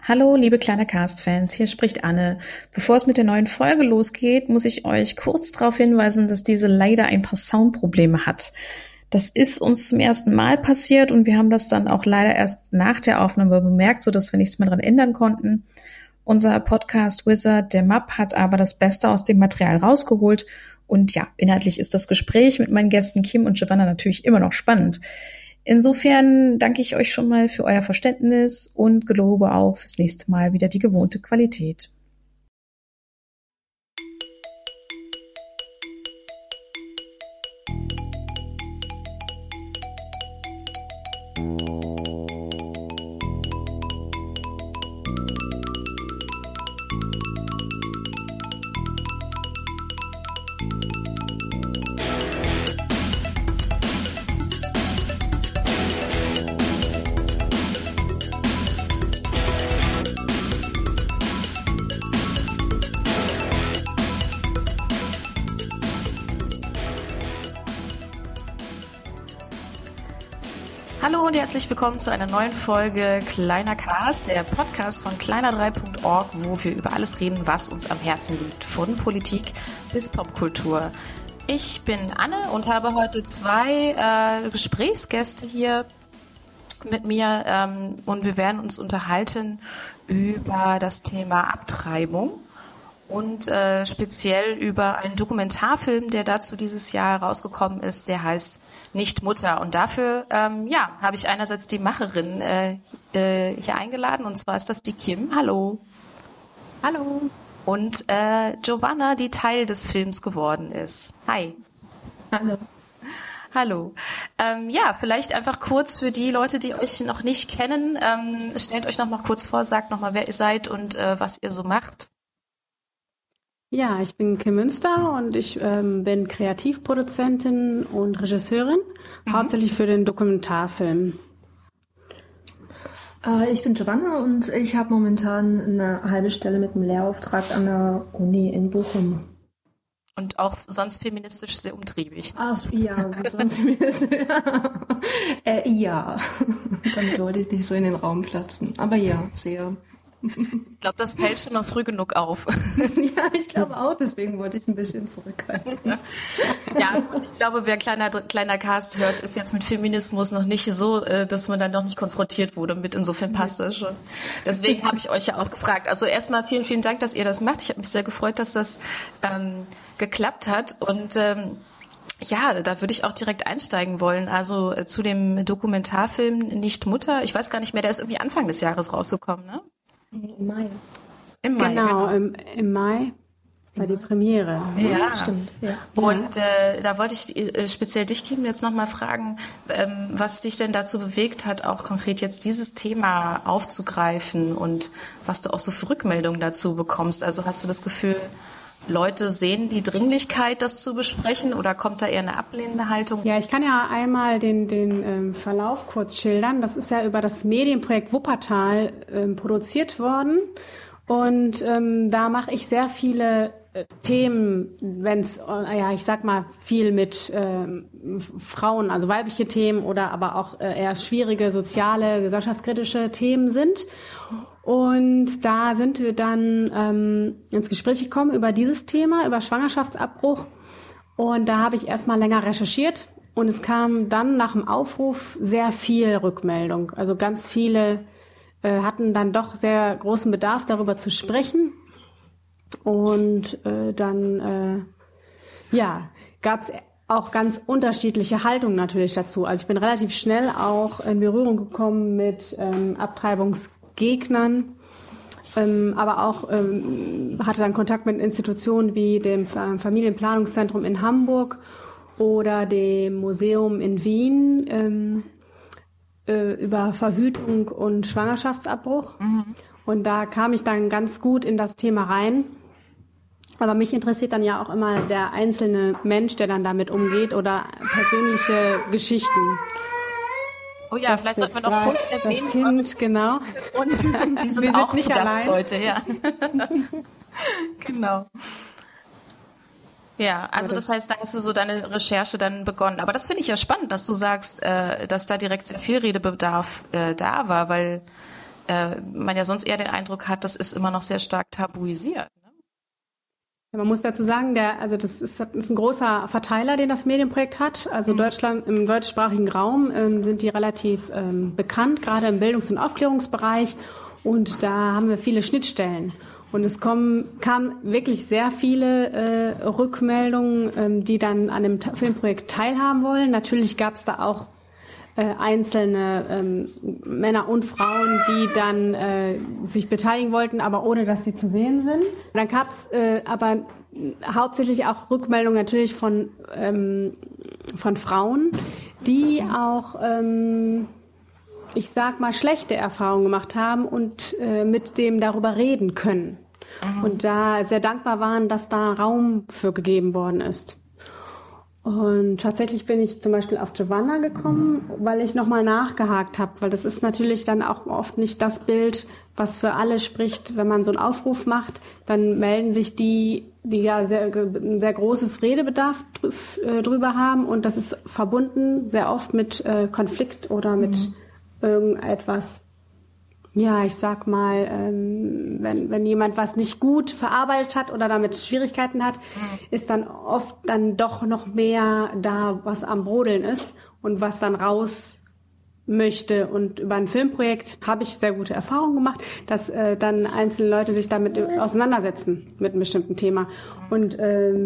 Hallo, liebe kleine Cast-Fans, hier spricht Anne. Bevor es mit der neuen Folge losgeht, muss ich euch kurz darauf hinweisen, dass diese leider ein paar Soundprobleme hat. Das ist uns zum ersten Mal passiert und wir haben das dann auch leider erst nach der Aufnahme bemerkt, sodass wir nichts mehr dran ändern konnten. Unser Podcast-Wizard, der Map, hat aber das Beste aus dem Material rausgeholt und ja, inhaltlich ist das Gespräch mit meinen Gästen Kim und Giovanna natürlich immer noch spannend. Insofern danke ich euch schon mal für euer Verständnis und gelobe auch fürs nächste Mal wieder die gewohnte Qualität. Hallo und herzlich willkommen zu einer neuen Folge Kleiner Cast, der Podcast von kleiner3.org, wo wir über alles reden, was uns am Herzen liegt, von Politik bis Popkultur. Ich bin Anne und habe heute zwei Gesprächsgäste hier mit mir und wir werden uns unterhalten über das Thema Abtreibung und speziell über einen Dokumentarfilm, der dazu dieses Jahr rausgekommen ist, der heißt Nicht Mutter. Und dafür habe ich einerseits die Macherin hier eingeladen, und zwar ist das die Kim. Hallo. Hallo. Und Giovanna, die Teil des Films geworden ist. Hi. Hallo. Hallo. Vielleicht einfach kurz für die Leute, die euch noch nicht kennen, stellt euch noch mal kurz vor, sagt noch mal, wer ihr seid und was ihr so macht. Ja, ich bin Kim Münster und ich bin Kreativproduzentin und Regisseurin, hauptsächlich für den Dokumentarfilm. Ich bin Giovanna und ich habe momentan eine halbe Stelle mit einem Lehrauftrag an der Uni in Bochum. Und auch sonst feministisch sehr umtriebig. Ach ja, sonst feministisch. Ja, damit wollte ich nicht so in den Raum platzen. Aber ja, sehr. Ich glaube, das fällt schon noch früh genug auf. Ja, ich glaube auch, deswegen wollte ich ein bisschen zurückhalten. Ja, gut, ich glaube, wer kleiner Cast hört, ist jetzt mit Feminismus noch nicht so, dass man dann noch nicht konfrontiert wurde mit. Insofern passt das schon. Deswegen habe ich euch ja auch gefragt. Also erstmal vielen, vielen Dank, dass ihr das macht. Ich habe mich sehr gefreut, dass das geklappt hat. Und da würde ich auch direkt einsteigen wollen. Also zu dem Dokumentarfilm Nicht Mutter. Ich weiß gar nicht mehr, der ist irgendwie Anfang des Jahres rausgekommen, ne? Im Mai. Genau. Im Mai war die Premiere. Ja, stimmt. Ja. Und da wollte ich speziell dich, Kim, jetzt nochmal fragen, was dich denn dazu bewegt hat, auch konkret jetzt dieses Thema aufzugreifen und was du auch so für Rückmeldungen dazu bekommst. Also hast du das Gefühl, Leute sehen die Dringlichkeit, das zu besprechen, oder kommt da eher eine ablehnende Haltung? Ja, ich kann ja einmal den Verlauf kurz schildern. Das ist ja über das Medienprojekt Wuppertal produziert worden. Und da mache ich sehr viele Themen, wenn es, ich sag mal, viel mit Frauen, also weibliche Themen oder aber auch eher schwierige soziale, gesellschaftskritische Themen sind. Und da sind wir dann ins Gespräch gekommen über dieses Thema, über Schwangerschaftsabbruch. Und da habe ich erstmal länger recherchiert und es kam dann nach dem Aufruf sehr viel Rückmeldung. Also ganz viele hatten dann doch sehr großen Bedarf, darüber zu sprechen. Und dann gab es auch ganz unterschiedliche Haltungen natürlich dazu. Also ich bin relativ schnell auch in Berührung gekommen mit Abtreibungsgegnern, aber auch hatte dann Kontakt mit Institutionen wie dem Familienplanungszentrum in Hamburg oder dem Museum in Wien über Verhütung und Schwangerschaftsabbruch. Und da kam ich dann ganz gut in das Thema rein. Aber mich interessiert dann ja auch immer der einzelne Mensch, der dann damit umgeht, oder persönliche Geschichten. Oh ja, vielleicht sollten wir noch kurz erwähnen. Das Kind, genau. Und die sind wir auch sind nicht zu Gast allein. heute, ja. Genau. Ja, also das heißt, da hast du so deine Recherche dann begonnen. Aber das finde ich ja spannend, dass du sagst, dass da direkt sehr viel Redebedarf da war, weil man ja sonst eher den Eindruck hat, das ist immer noch sehr stark tabuisiert. Ne? Ja, man muss dazu sagen, das ist ein großer Verteiler, den das Medienprojekt hat. Also Deutschland, im deutschsprachigen Raum sind die relativ bekannt, gerade im Bildungs- und Aufklärungsbereich. Und da haben wir viele Schnittstellen. Und es kamen wirklich sehr viele Rückmeldungen, die dann an dem Filmprojekt teilhaben wollen. Natürlich gab es da auch einzelne Männer und Frauen, die dann sich beteiligen wollten, aber ohne, dass sie zu sehen sind. Dann gab es aber hauptsächlich auch Rückmeldungen natürlich von Frauen, die auch ich sag mal, schlechte Erfahrungen gemacht haben und mit dem darüber reden können. Und da sehr dankbar waren, dass da Raum für gegeben worden ist. Und tatsächlich bin ich zum Beispiel auf Giovanna gekommen, weil ich nochmal nachgehakt habe, weil das ist natürlich dann auch oft nicht das Bild, was für alle spricht. Wenn man so einen Aufruf macht, dann melden sich die ja ein sehr großes Redebedarf drüber haben, und das ist verbunden sehr oft mit Konflikt oder mit irgendetwas. Ja, ich sag mal, wenn jemand was nicht gut verarbeitet hat oder damit Schwierigkeiten hat, ist dann oft dann doch noch mehr da, was am Brodeln ist und was dann raus möchte. Und über ein Filmprojekt habe ich sehr gute Erfahrungen gemacht, dass dann einzelne Leute sich damit auseinandersetzen mit einem bestimmten Thema. Und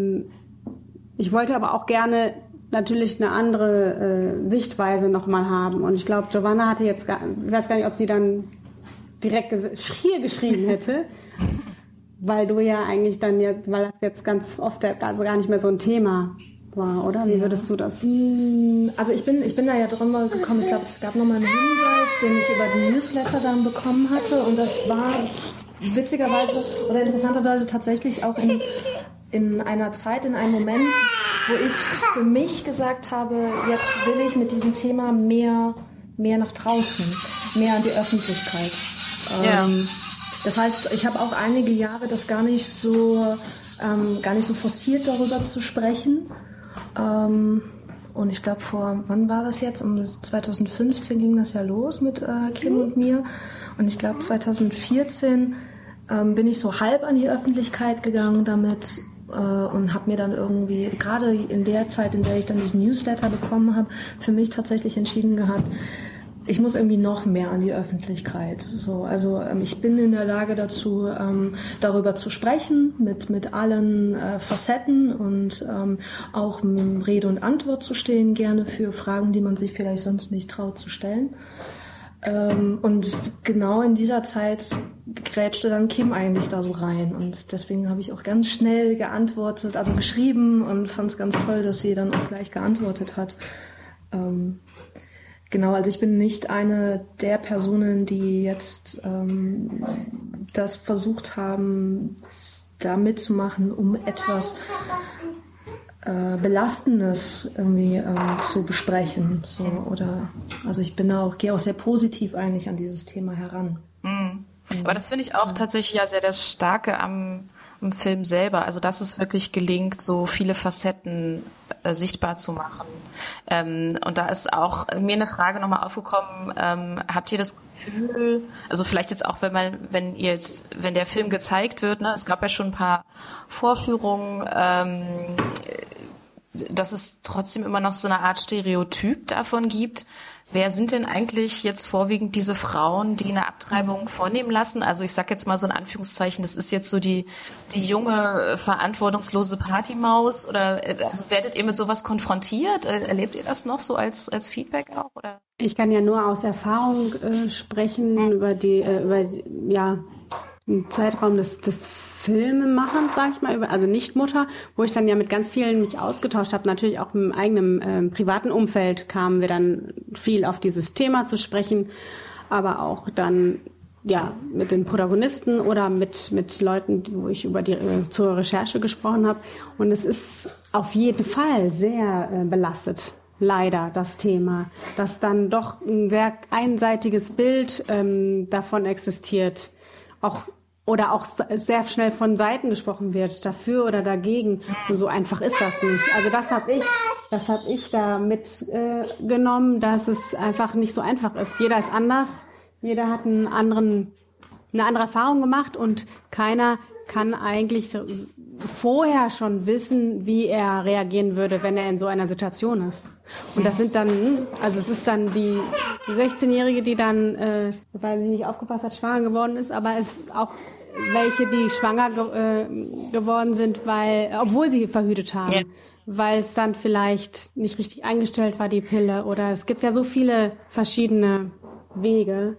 ich wollte aber auch gerne natürlich eine andere Sichtweise nochmal haben. Und ich glaube, Giovanna hatte jetzt, ich weiß gar nicht, ob sie dann direkt hier geschrieben hätte, weil du ja eigentlich dann jetzt, weil das jetzt ganz oft also gar nicht mehr so ein Thema war, oder? Wie würdest du das? Also ich bin da ja drüber gekommen. Ich glaube, es gab nochmal einen Hinweis, den ich über die Newsletter dann bekommen hatte, und das war witzigerweise oder interessanterweise tatsächlich auch in einer Zeit, in einem Moment, wo ich für mich gesagt habe, jetzt will ich mit diesem Thema mehr nach draußen, mehr an die Öffentlichkeit. Das heißt, ich habe auch einige Jahre das gar nicht so forciert, darüber zu sprechen. Und ich glaube, wann war das jetzt? 2015 ging das ja los mit Kim und mir. Und ich glaube, 2014 bin ich so halb an die Öffentlichkeit gegangen damit und habe mir dann irgendwie, gerade in der Zeit, in der ich dann diesen Newsletter bekommen habe, für mich tatsächlich entschieden gehabt, ich muss irgendwie noch mehr an die Öffentlichkeit. So, also ich bin in der Lage dazu, darüber zu sprechen, mit allen Facetten und auch Rede und Antwort zu stehen, gerne für Fragen, die man sich vielleicht sonst nicht traut zu stellen. Und genau in dieser Zeit grätschte dann Kim eigentlich da so rein. Und deswegen habe ich auch ganz schnell geantwortet, also geschrieben, und fand es ganz toll, dass sie dann auch gleich geantwortet hat. Genau, also ich bin nicht eine der Personen, die jetzt das versucht haben, da mitzumachen, um etwas Belastendes irgendwie zu besprechen. So, also ich gehe auch sehr positiv eigentlich an dieses Thema heran. Mhm. Aber das finde ich auch tatsächlich ja sehr das Starke am Film selber, also dass es wirklich gelingt, so viele Facetten sichtbar zu machen. Und da ist auch mir eine Frage nochmal aufgekommen, habt ihr das Gefühl, also vielleicht jetzt auch, wenn der Film gezeigt wird, ne, es gab ja schon ein paar Vorführungen, dass es trotzdem immer noch so eine Art Stereotyp davon gibt. Wer sind denn eigentlich jetzt vorwiegend diese Frauen, die eine Abtreibung vornehmen lassen? Also ich sage jetzt mal so in Anführungszeichen, das ist jetzt so die junge, verantwortungslose Partymaus, oder also werdet ihr mit sowas konfrontiert? Erlebt ihr das noch so als Feedback auch? Oder? Ich kann ja nur aus Erfahrung sprechen über den Zeitraum des Filmemachens, sag ich mal, also Nichtmutter, wo ich dann ja mit ganz vielen mich ausgetauscht habe. Natürlich auch im eigenen privaten Umfeld kamen wir dann viel auf dieses Thema zu sprechen, aber auch dann ja mit den Protagonisten oder mit Leuten, wo ich zur Recherche gesprochen habe. Und es ist auf jeden Fall sehr belastet. Leider das Thema, dass dann doch ein sehr einseitiges Bild davon existiert, oder auch sehr schnell von Seiten gesprochen wird, dafür oder dagegen. Und so einfach ist das nicht. Also das hab ich da mitgenommen, dass es einfach nicht so einfach ist. Jeder ist anders, Jeder hat eine andere Erfahrung gemacht und keiner kann eigentlich vorher schon wissen, wie er reagieren würde, wenn er in so einer Situation ist. Und das sind dann, also es ist dann die 16-Jährige, die dann, weil sie nicht aufgepasst hat, schwanger geworden ist, aber es auch welche, die schwanger geworden sind, obwohl sie verhütet haben. Ja. Weil es dann vielleicht nicht richtig eingestellt war, die Pille. Oder es gibt ja so viele verschiedene Wege.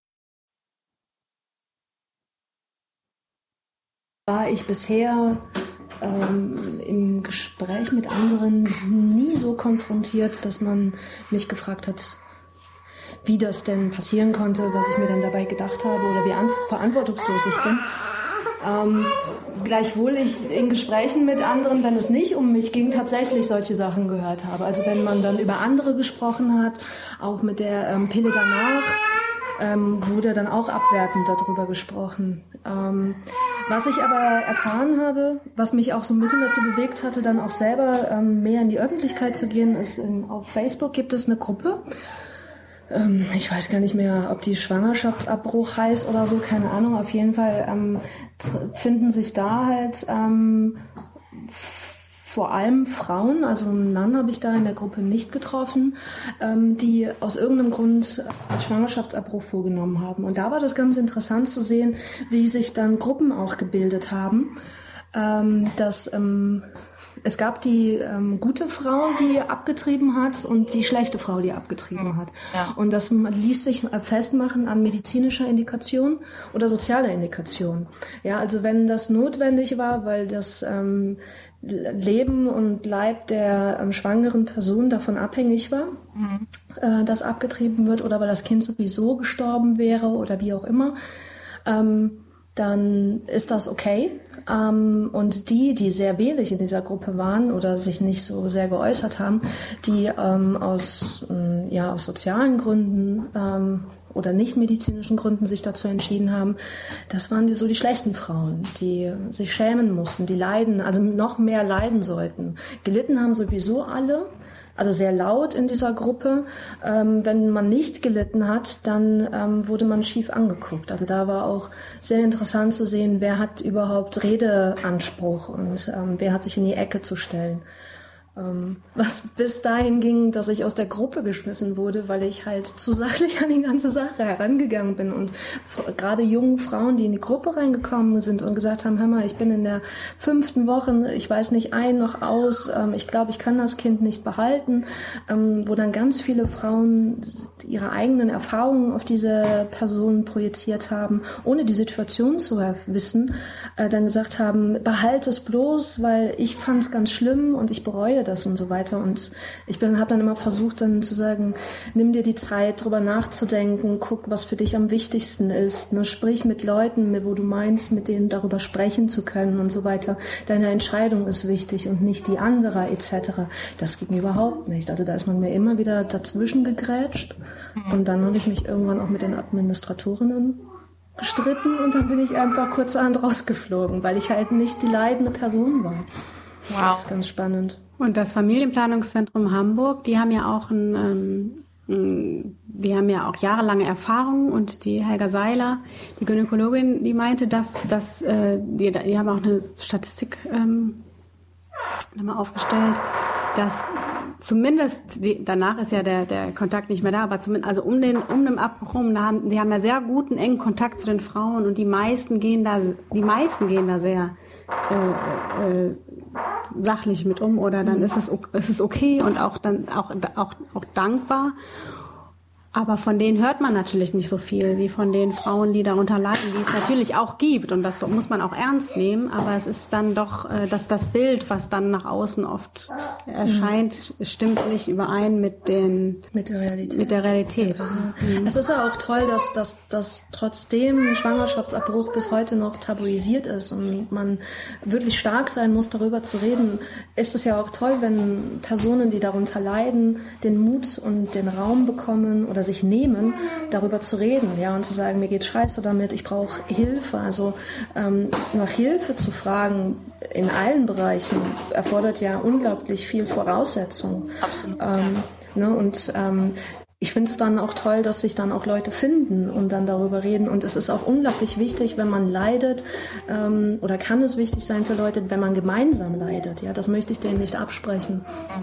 War ich bisher im Gespräch mit anderen nie so konfrontiert, dass man mich gefragt hat, wie das denn passieren konnte, was ich mir dann dabei gedacht habe oder wie verantwortungslos ich bin. Gleichwohl ich in Gesprächen mit anderen, wenn es nicht um mich ging, tatsächlich solche Sachen gehört habe. Also wenn man dann über andere gesprochen hat, auch mit der Pille danach, wurde dann auch abwertend darüber gesprochen. Was ich aber erfahren habe, was mich auch so ein bisschen dazu bewegt hatte, dann auch selber mehr in die Öffentlichkeit zu gehen, ist, auf Facebook gibt es eine Gruppe. Ich weiß gar nicht mehr, ob die Schwangerschaftsabbruch heißt oder so, keine Ahnung. Auf jeden Fall finden sich da halt vor allem Frauen, also einen Mann habe ich da in der Gruppe nicht getroffen, die aus irgendeinem Grund einen Schwangerschaftsabbruch vorgenommen haben. Und da war das ganz interessant zu sehen, wie sich dann Gruppen auch gebildet haben, dass es gab die gute Frau, die abgetrieben hat und die schlechte Frau, die abgetrieben hat. Ja. Und das ließ sich festmachen an medizinischer Indikation oder sozialer Indikation. Ja, also wenn das notwendig war, weil das Leben und Leib der schwangeren Person davon abhängig war, dass abgetrieben wird, oder weil das Kind sowieso gestorben wäre oder wie auch immer, dann ist das okay. Und die sehr wenig in dieser Gruppe waren oder sich nicht so sehr geäußert haben, die aus sozialen Gründen oder nicht medizinischen Gründen sich dazu entschieden haben, das waren die schlechten Frauen, die sich schämen mussten, die leiden, also noch mehr leiden sollten. Gelitten haben sowieso alle. Also sehr laut in dieser Gruppe. Wenn man nicht gelitten hat, dann wurde man schief angeguckt. Also da war auch sehr interessant zu sehen, wer hat überhaupt Redeanspruch und wer hat sich in die Ecke zu stellen. Was bis dahin ging, dass ich aus der Gruppe geschmissen wurde, weil ich halt zu sachlich an die ganze Sache herangegangen bin. Und gerade jungen Frauen, die in die Gruppe reingekommen sind und gesagt haben, hör mal, ich bin in der 5. Woche, ich weiß nicht ein noch aus, ich glaube, ich kann das Kind nicht behalten, wo dann ganz viele Frauen ihre eigenen Erfahrungen auf diese Person projiziert haben, ohne die Situation zu wissen, dann gesagt haben, behalte es bloß, weil ich fand es ganz schlimm und ich bereue das und so weiter. Und ich habe dann immer versucht, dann zu sagen, nimm dir die Zeit, drüber nachzudenken, guck, was für dich am wichtigsten ist. Ne? Sprich mit Leuten, wo du meinst, mit denen darüber sprechen zu können und so weiter. Deine Entscheidung ist wichtig und nicht die andere etc. Das ging überhaupt nicht. Also da ist man mir immer wieder dazwischen gegrätscht. Und dann habe ich mich irgendwann auch mit den Administratorinnen gestritten und dann bin ich einfach kurzerhand rausgeflogen, weil ich halt nicht die leidende Person war. Wow. Das ist ganz spannend. Und das Familienplanungszentrum Hamburg, die haben ja auch jahrelange Erfahrung, und die Helga Seiler, die Gynäkologin, die meinte, dass die haben auch eine Statistik nochmal aufgestellt, dass zumindest danach ist ja der Kontakt nicht mehr da, aber zumindest also um den Abbruch rum, die haben ja sehr guten engen Kontakt zu den Frauen, und die meisten gehen da sehr sachlich mit um, oder dann ist es okay und auch dankbar. Aber von denen hört man natürlich nicht so viel wie von den Frauen, die darunter leiden, die es natürlich auch gibt, und das muss man auch ernst nehmen, aber es ist dann doch, dass das Bild, was dann nach außen oft erscheint, stimmt nicht überein mit der Realität. Also, es ist ja auch toll, dass trotzdem ein Schwangerschaftsabbruch bis heute noch tabuisiert ist und man wirklich stark sein muss, darüber zu reden. Ist es ja auch toll, wenn Personen, die darunter leiden, den Mut und den Raum bekommen oder sich nehmen, darüber zu reden, ja, und zu sagen, mir geht scheiße damit, ich brauche Hilfe. Also nach Hilfe zu fragen in allen Bereichen erfordert ja unglaublich viel Voraussetzung. Absolut. Ne, und ich finde es dann auch toll, dass sich dann auch Leute finden und dann darüber reden. Und es ist auch unglaublich wichtig, wenn man leidet, oder kann es wichtig sein für Leute, wenn man gemeinsam leidet. Ja, das möchte ich denen nicht absprechen.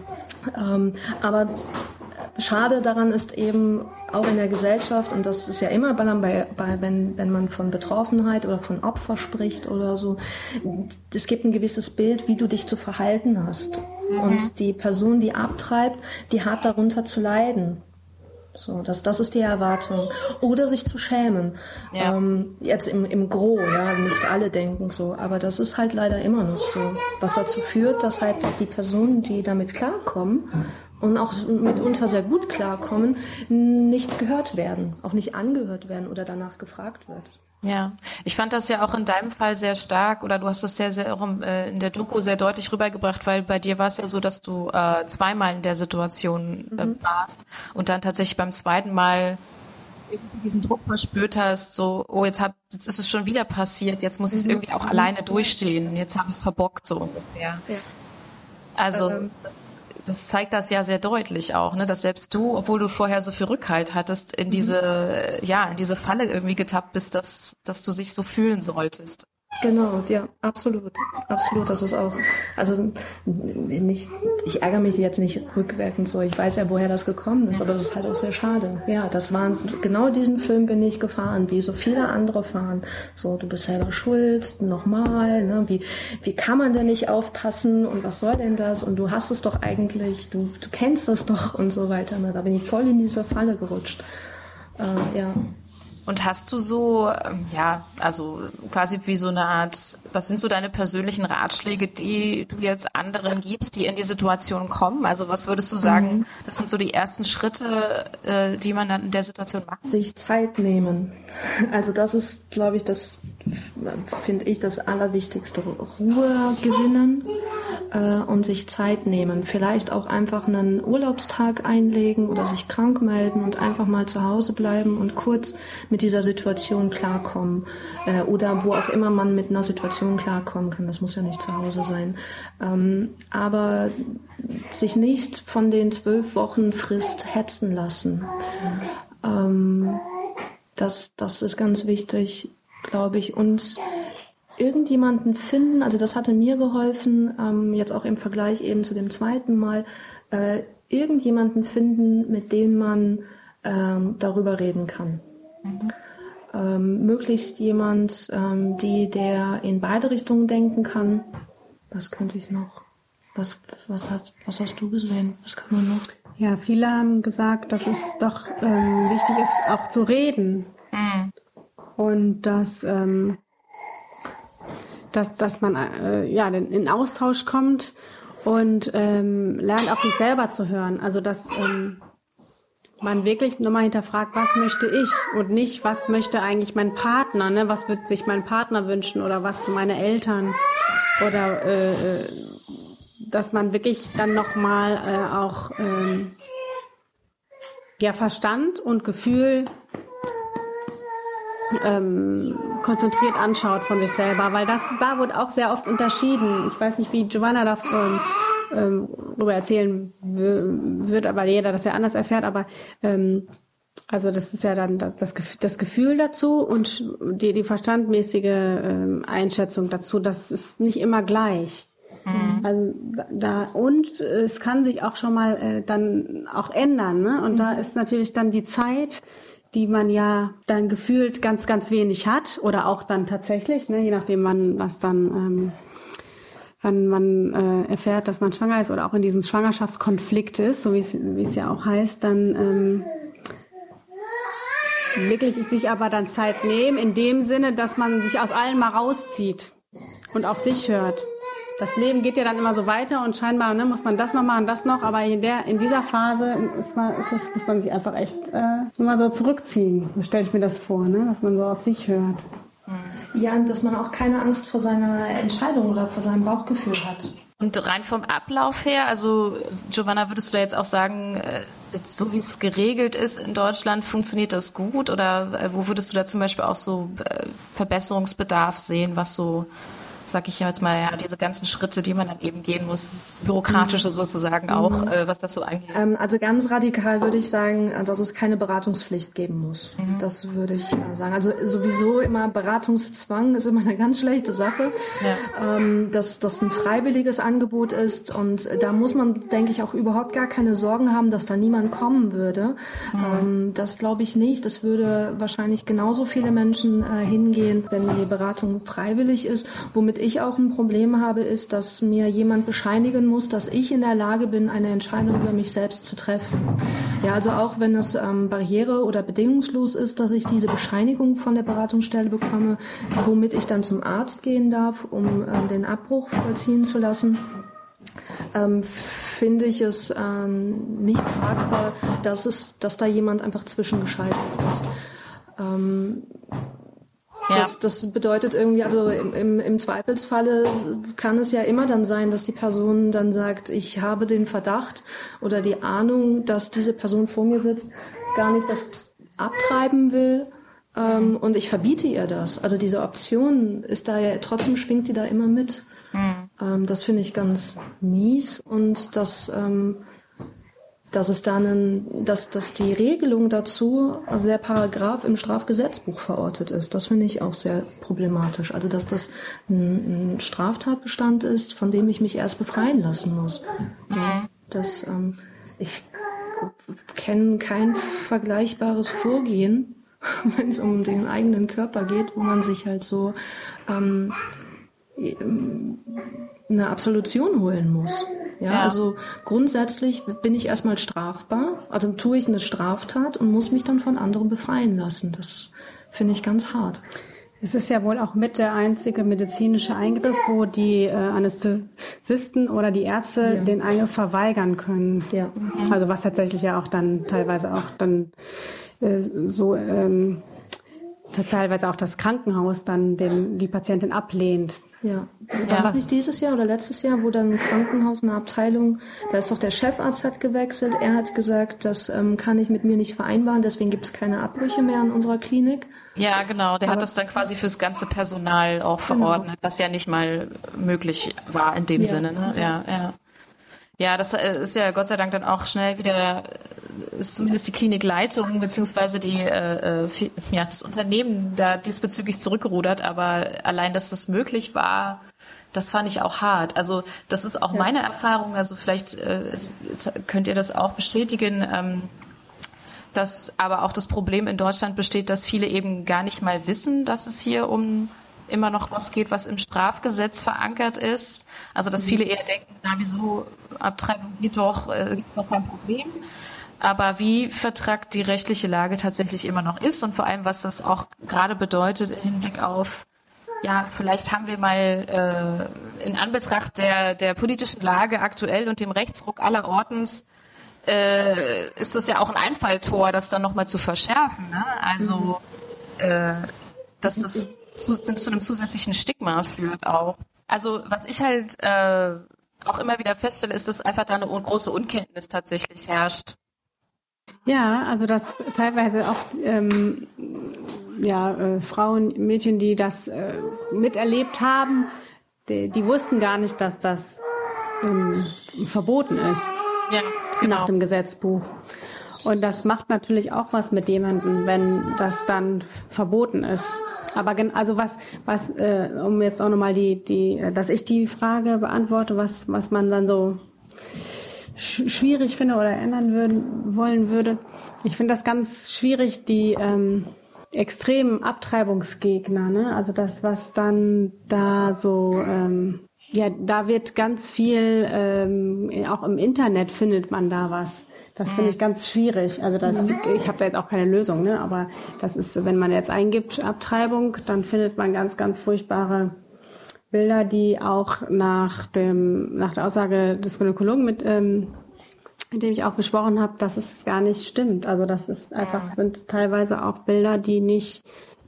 Aber schade daran ist eben auch in der Gesellschaft, und das ist ja immer dann wenn man von Betroffenheit oder von Opfer spricht oder so, es gibt ein gewisses Bild, wie du dich zu verhalten hast. Und die Person, die abtreibt, die hat darunter zu leiden. So, das ist die Erwartung. Oder sich zu schämen. Ja. Jetzt im Gros, ja, nicht alle denken so, aber das ist halt leider immer noch so. Was dazu führt, dass halt die Personen, die damit klarkommen und auch mitunter sehr gut klarkommen, nicht gehört werden, auch nicht angehört werden oder danach gefragt wird. Ja, ich fand das ja auch in deinem Fall sehr stark, oder du hast das sehr auch in der Doku sehr deutlich rübergebracht, weil bei dir war es ja so, dass du zweimal in der Situation warst und dann tatsächlich beim zweiten Mal diesen Druck verspürt hast, so, oh, jetzt ist es schon wieder passiert, jetzt muss ich es irgendwie auch alleine durchstehen, jetzt habe ich es verbockt, so ungefähr. Ja. Also das zeigt das ja sehr deutlich auch, ne, dass selbst du, obwohl du vorher so viel Rückhalt hattest, in diese Falle irgendwie getappt bist, dass du dich so fühlen solltest. Genau, ja, absolut. Das ist auch, also ich ärgere mich jetzt nicht rückwirkend so, ich weiß ja, woher das gekommen ist, aber das ist halt auch sehr schade. Ja, genau diesen Film bin ich gefahren, wie so viele andere fahren. So, du bist selber schuld, nochmal, ne, wie kann man denn nicht aufpassen und was soll denn das und du hast es doch eigentlich, du kennst das doch und so weiter. Ne? Da bin ich voll in diese Falle gerutscht. Ja. Und hast du so, also quasi wie so eine Art, was sind so deine persönlichen Ratschläge, die du jetzt anderen gibst, die in die Situation kommen? Also was würdest du sagen, das sind so die ersten Schritte, die man dann in der Situation macht? Sich Zeit nehmen. Also das ist, glaube ich, das finde ich das Allerwichtigste. Ruhe gewinnen und sich Zeit nehmen. Vielleicht auch einfach einen Urlaubstag einlegen oder sich krank melden und einfach mal zu Hause bleiben und kurz mit dieser Situation klarkommen. Oder wo auch immer man mit einer Situation klarkommen kann. Das muss ja nicht zu Hause sein. Aber sich nicht von den 12 Wochen Frist hetzen lassen. Das ist ganz wichtig, glaube ich. Und irgendjemanden finden, also das hatte mir geholfen, jetzt auch im Vergleich eben zu dem zweiten Mal, irgendjemanden finden, mit dem man darüber reden kann. Möglichst jemand, der in beide Richtungen denken kann. Was könnte ich noch? Was hast du gesehen? Was kann man noch? Ja, viele haben gesagt, dass es doch wichtig ist, auch zu reden. Und dass man in Austausch kommt und lernt, auf sich selber zu hören. Also dass man wirklich nochmal hinterfragt, was möchte ich und nicht, was möchte eigentlich mein Partner, ne? Was wird sich mein Partner wünschen oder was meine Eltern oder dass man wirklich dann nochmal auch Verstand und Gefühl konzentriert anschaut von sich selber, weil da wird auch sehr oft unterschieden. Ich weiß nicht, wie Giovanna darüber erzählen wird, weil jeder das ja anders erfährt, aber also das ist ja dann das Gefühl dazu und die verstandmäßige Einschätzung dazu, das ist nicht immer gleich. Also und es kann sich auch schon mal dann auch ändern, ne? Und da ist natürlich dann die Zeit, die man ja dann gefühlt ganz, ganz wenig hat oder auch dann tatsächlich, ne, je nachdem wann man erfährt, dass man schwanger ist oder auch in diesem Schwangerschaftskonflikt ist, so wie es ja auch heißt, dann wirklich sich aber dann Zeit nehmen, in dem Sinne, dass man sich aus allem mal rauszieht und auf sich hört. Das Leben geht ja dann immer so weiter und scheinbar muss man das noch machen, das noch, aber in dieser Phase muss man sich einfach echt immer so zurückziehen. So stelle ich mir das vor, ne? Dass man so auf sich hört. Ja, und dass man auch keine Angst vor seiner Entscheidung oder vor seinem Bauchgefühl hat. Und rein vom Ablauf her, also Giovanna, würdest du da jetzt auch sagen, so wie es geregelt ist in Deutschland, funktioniert das gut? Oder wo würdest du da zum Beispiel auch so Verbesserungsbedarf sehen, was so sag ich jetzt mal, ja, diese ganzen Schritte, die man dann eben gehen muss, das Bürokratische sozusagen auch, was das so angeht? Also ganz radikal würde ich sagen, dass es keine Beratungspflicht geben muss. Das würde ich sagen. Also sowieso immer Beratungszwang ist immer eine ganz schlechte Sache, dass das ein freiwilliges Angebot ist und da muss man, denke ich, auch überhaupt gar keine Sorgen haben, dass da niemand kommen würde. Das glaube ich nicht. Das würde wahrscheinlich genauso viele Menschen hingehen, wenn die Beratung freiwillig ist. Womit ich auch ein Problem habe, ist, dass mir jemand bescheinigen muss, dass ich in der Lage bin, eine Entscheidung über mich selbst zu treffen. Ja, also auch wenn es barriere- oder bedingungslos ist, dass ich diese Bescheinigung von der Beratungsstelle bekomme, womit ich dann zum Arzt gehen darf, um den Abbruch vollziehen zu lassen, finde ich es nicht tragbar, dass da jemand einfach zwischengeschaltet ist. Das bedeutet irgendwie, also im Zweifelsfalle kann es ja immer dann sein, dass die Person dann sagt, ich habe den Verdacht oder die Ahnung, dass diese Person vor mir sitzt, gar nicht das abtreiben will, und ich verbiete ihr das. Also diese Option ist da ja, trotzdem schwingt die da immer mit. Das finde ich ganz mies und dass es dann, dass die Regelung dazu, also der Paragraph im Strafgesetzbuch verortet ist. Das finde ich auch sehr problematisch. Also dass das ein Straftatbestand ist, von dem ich mich erst befreien lassen muss. Ich kenne kein vergleichbares Vorgehen, wenn es um den eigenen Körper geht, wo man sich halt so eine Absolution holen muss. Ja, also grundsätzlich bin ich erstmal strafbar, also tue ich eine Straftat und muss mich dann von anderen befreien lassen. Das finde ich ganz hart. Es ist ja wohl auch mit der einzige medizinische Eingriff, wo die Anästhesisten oder die Ärzte den Eingriff verweigern können. Ja. Also was tatsächlich ja auch dann teilweise auch dann teilweise auch das Krankenhaus dann die Patientin ablehnt. Ja. War das nicht dieses Jahr oder letztes Jahr, wo dann ein Krankenhaus, eine Abteilung, da ist doch der Chefarzt hat gewechselt, er hat gesagt, das kann ich mit mir nicht vereinbaren, deswegen gibt es keine Abbrüche mehr an unserer Klinik. Ja, genau, der hat das dann quasi fürs ganze Personal auch verordnet, was ja nicht mal möglich war in dem Sinne. Ne? Ja, das ist ja Gott sei Dank dann auch schnell wieder, ist zumindest die Klinikleitung beziehungsweise das Unternehmen da diesbezüglich zurückgerudert, aber allein, dass das möglich war, das fand ich auch hart. Also das ist auch meine Erfahrung, also vielleicht könnt ihr das auch bestätigen, dass aber auch das Problem in Deutschland besteht, dass viele eben gar nicht mal wissen, dass es hier um immer noch was geht, was im Strafgesetz verankert ist. Also dass viele eher denken, wieso Abtreibung geht doch kein Problem. Aber wie vertrackt die rechtliche Lage tatsächlich immer noch ist und vor allem, was das auch gerade bedeutet im Hinblick auf, vielleicht haben wir mal in Anbetracht der politischen Lage aktuell und dem Rechtsruck aller Ordens, ist das ja auch ein Einfalltor, das dann nochmal zu verschärfen. Ne? Also, dass das zu einem zusätzlichen Stigma führt auch. Also was ich halt auch immer wieder feststelle, ist, dass einfach da eine große Unkenntnis tatsächlich herrscht. Ja, also dass teilweise auch Frauen, Mädchen, die das miterlebt haben, die wussten gar nicht, dass das verboten ist nach dem Gesetzbuch. Und das macht natürlich auch was mit jemandem, wenn das dann verboten ist. Aber also was um jetzt auch nochmal dass ich die Frage beantworte, was man dann so schwierig finde oder ändern wollen würde. Ich finde das ganz schwierig, die extremen Abtreibungsgegner, ne? Also das, was dann da so, da wird ganz viel, auch im Internet findet man da was. Das finde ich ganz schwierig. Also ich habe da jetzt auch keine Lösung, ne? Aber das ist, wenn man jetzt eingibt Abtreibung, dann findet man ganz, ganz furchtbare Bilder, die auch nach der Aussage des Gynäkologen, mit dem ich auch gesprochen habe, dass es gar nicht stimmt. Also das ist einfach, sind teilweise auch Bilder, die nicht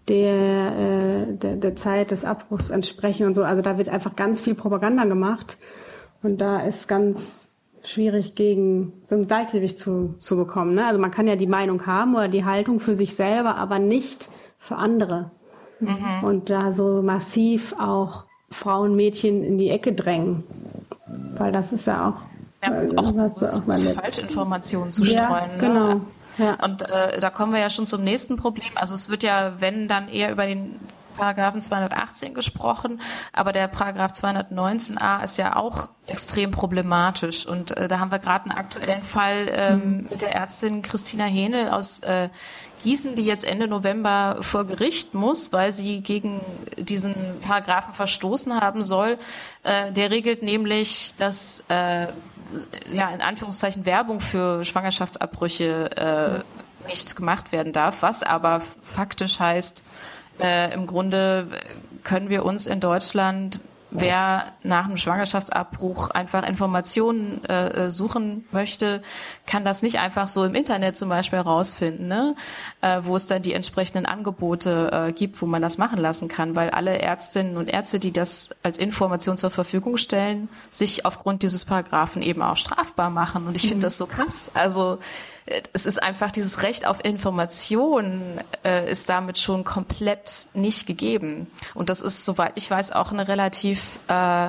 der Zeit des Abbruchs entsprechen und so. Also da wird einfach ganz viel Propaganda gemacht und da ist ganz schwierig, gegen so ein Gleichgewicht zu bekommen. Ne? Also man kann ja die Meinung haben oder die Haltung für sich selber, aber nicht für andere. Und da so massiv auch Frauen, Mädchen in die Ecke drängen. Weil das ist ja auch, Falschinformationen zu streuen. Ja, genau. Ne? Ja. Und da kommen wir ja schon zum nächsten Problem. Also es wird ja, wenn, dann eher über den Paragraphen 218 gesprochen, aber der Paragraph 219a ist ja auch extrem problematisch. Und da haben wir gerade einen aktuellen Fall mit der Ärztin Christina Hähnel aus Gießen, die jetzt Ende November vor Gericht muss, weil sie gegen diesen Paragraphen verstoßen haben soll. Der regelt nämlich, dass in Anführungszeichen Werbung für Schwangerschaftsabbrüche nicht gemacht werden darf, was aber faktisch heißt, im Grunde können wir uns in Deutschland, wer nach einem Schwangerschaftsabbruch einfach Informationen suchen möchte, kann das nicht einfach so im Internet zum Beispiel rausfinden, ne? Wo es dann die entsprechenden Angebote gibt, wo man das machen lassen kann, weil alle Ärztinnen und Ärzte, die das als Information zur Verfügung stellen, sich aufgrund dieses Paragraphen eben auch strafbar machen. Und ich finde das so krass. Also es ist einfach, dieses Recht auf Information ist damit schon komplett nicht gegeben. Und das ist, soweit ich weiß, auch eine relativ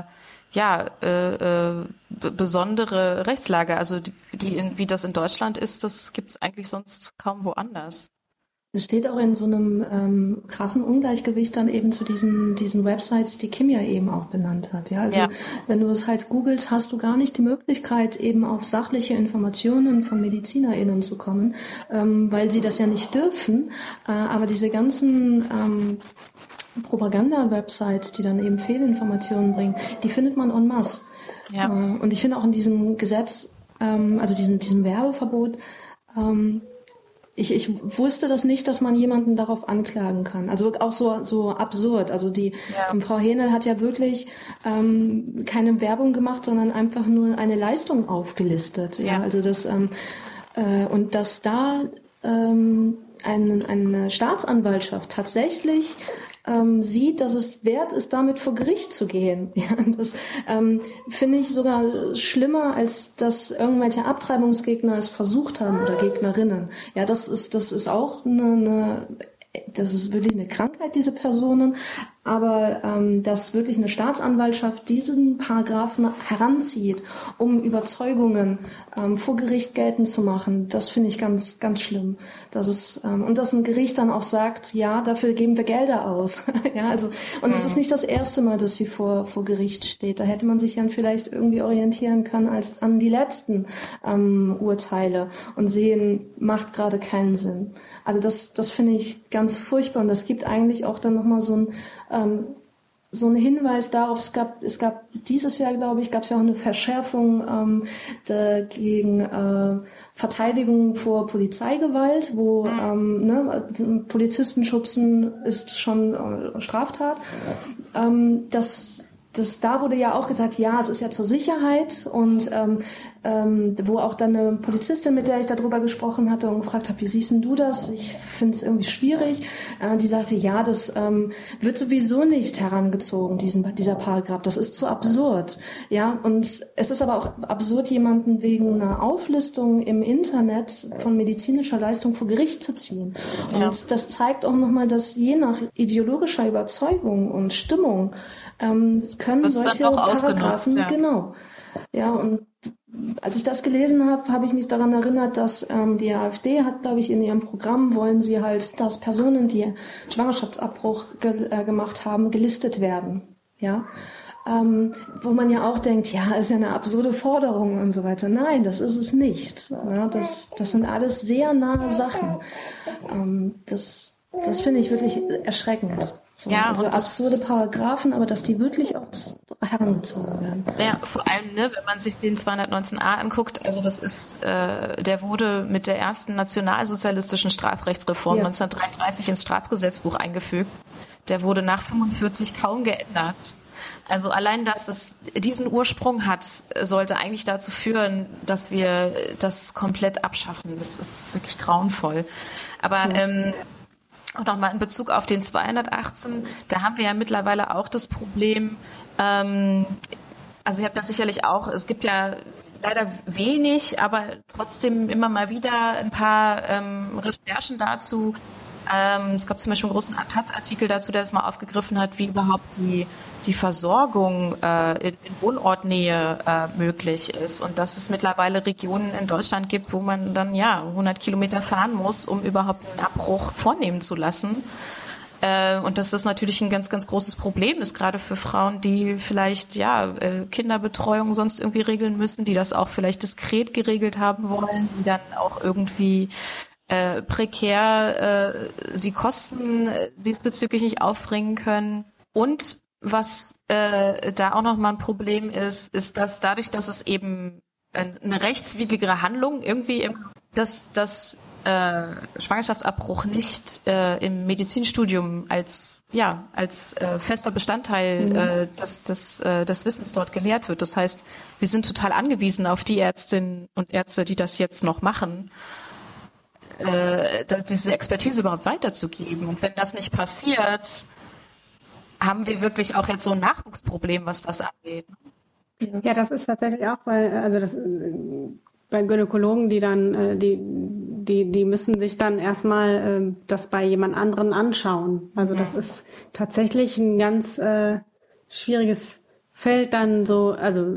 besondere Rechtslage. Also wie das in Deutschland ist, das gibt es eigentlich sonst kaum woanders. Es steht auch in so einem krassen Ungleichgewicht dann eben zu diesen Websites, die Kim ja eben auch benannt hat. Ja, also wenn du es halt googelst, hast du gar nicht die Möglichkeit, eben auf sachliche Informationen von MedizinerInnen zu kommen, weil sie das ja nicht dürfen. Aber diese ganzen Propaganda-Websites, die dann eben Fehlinformationen bringen, die findet man en masse. Ja. Und ich finde auch in diesem Gesetz, also diesem Werbeverbot, ich wusste das nicht, dass man jemanden darauf anklagen kann. Also auch so absurd. Also Frau Hähnel hat ja wirklich keine Werbung gemacht, sondern einfach nur eine Leistung aufgelistet. Ja, also das und dass da eine Staatsanwaltschaft tatsächlich sieht, dass es wert ist, damit vor Gericht zu gehen. Ja, das finde ich sogar schlimmer, als dass irgendwelche Abtreibungsgegner es versucht haben oder Gegnerinnen. Ja, das ist auch das ist wirklich eine Krankheit, diese Personen. Aber dass wirklich eine Staatsanwaltschaft diesen Paragraphen heranzieht, um Überzeugungen vor Gericht geltend zu machen, das finde ich ganz, ganz schlimm. Und dass ein Gericht dann auch sagt, ja, dafür geben wir Gelder aus. Ja, also, und es ist nicht das erste Mal, dass sie vor Gericht steht. Da hätte man sich dann vielleicht irgendwie orientieren können als an die letzten Urteile und sehen, macht gerade keinen Sinn. Also das finde ich ganz furchtbar, und das gibt eigentlich auch dann nochmal so einen Hinweis darauf. Es gab dieses Jahr, glaube ich, gab es ja auch eine Verschärfung gegen Verteidigung vor Polizeigewalt, wo Polizisten schubsen ist schon Straftat. Da wurde ja auch gesagt, ja, es ist ja zur Sicherheit, und wo auch dann eine Polizistin, mit der ich darüber gesprochen hatte und gefragt habe, wie siehst denn du das? Ich finde es irgendwie schwierig. Die sagte, ja, das wird sowieso nicht herangezogen, dieser Paragraph. Das ist zu absurd. Ja, und es ist aber auch absurd, jemanden wegen einer Auflistung im Internet von medizinischer Leistung vor Gericht zu ziehen. Und das zeigt auch nochmal, dass je nach ideologischer Überzeugung und Stimmung können das solche Paragraphen, genau. Ja, und als ich das gelesen habe ich mich daran erinnert, dass die AfD hat, glaube ich, in ihrem Programm, wollen sie halt, dass Personen, die Schwangerschaftsabbruch gemacht haben, gelistet werden. Ja, wo man ja auch denkt, ja, ist ja eine absurde Forderung und so weiter. Nein, das ist es nicht. Ja, das sind alles sehr nahe Sachen. Das finde ich wirklich erschreckend. So, ja, also absurde Paragraphen, aber dass die wirklich auch herangezogen werden. Ja, vor allem, wenn man sich den 219a anguckt, also das ist, der wurde mit der ersten nationalsozialistischen Strafrechtsreform 1933 ins Strafgesetzbuch eingefügt. Der wurde nach 1945 kaum geändert. Also allein, dass es diesen Ursprung hat, sollte eigentlich dazu führen, dass wir das komplett abschaffen. Das ist wirklich grauenvoll. Aber und nochmal in Bezug auf den 218, da haben wir ja mittlerweile auch das Problem, also ihr habt das sicherlich auch, es gibt ja leider wenig, aber trotzdem immer mal wieder ein paar Recherchen dazu, Es gab zum Beispiel einen großen Taz-Artikel dazu, der es mal aufgegriffen hat, wie überhaupt die Versorgung in Wohnortnähe möglich ist. Und dass es mittlerweile Regionen in Deutschland gibt, wo man dann 100 Kilometer fahren muss, um überhaupt einen Abbruch vornehmen zu lassen. Und dass das natürlich ein ganz, ganz großes Problem ist, gerade für Frauen, die vielleicht Kinderbetreuung sonst irgendwie regeln müssen, die das auch vielleicht diskret geregelt haben wollen, die dann auch irgendwie prekär die Kosten diesbezüglich nicht aufbringen können. Und was da auch nochmal ein Problem ist, dass dadurch, dass es eben eine rechtswidrigere Handlung irgendwie dass Schwangerschaftsabbruch nicht im Medizinstudium als fester Bestandteil des Wissens dort gelehrt wird. Das heißt, wir sind total angewiesen auf die Ärztinnen und Ärzte, die das jetzt noch machen, diese Expertise überhaupt weiterzugeben. Und wenn das nicht passiert, haben wir wirklich auch jetzt so ein Nachwuchsproblem, was das angeht. Ja, das ist tatsächlich auch, bei Gynäkologen, die dann, die müssen sich dann erstmal das bei jemand anderen anschauen. Also das ist tatsächlich ein ganz schwieriges Feld dann so, also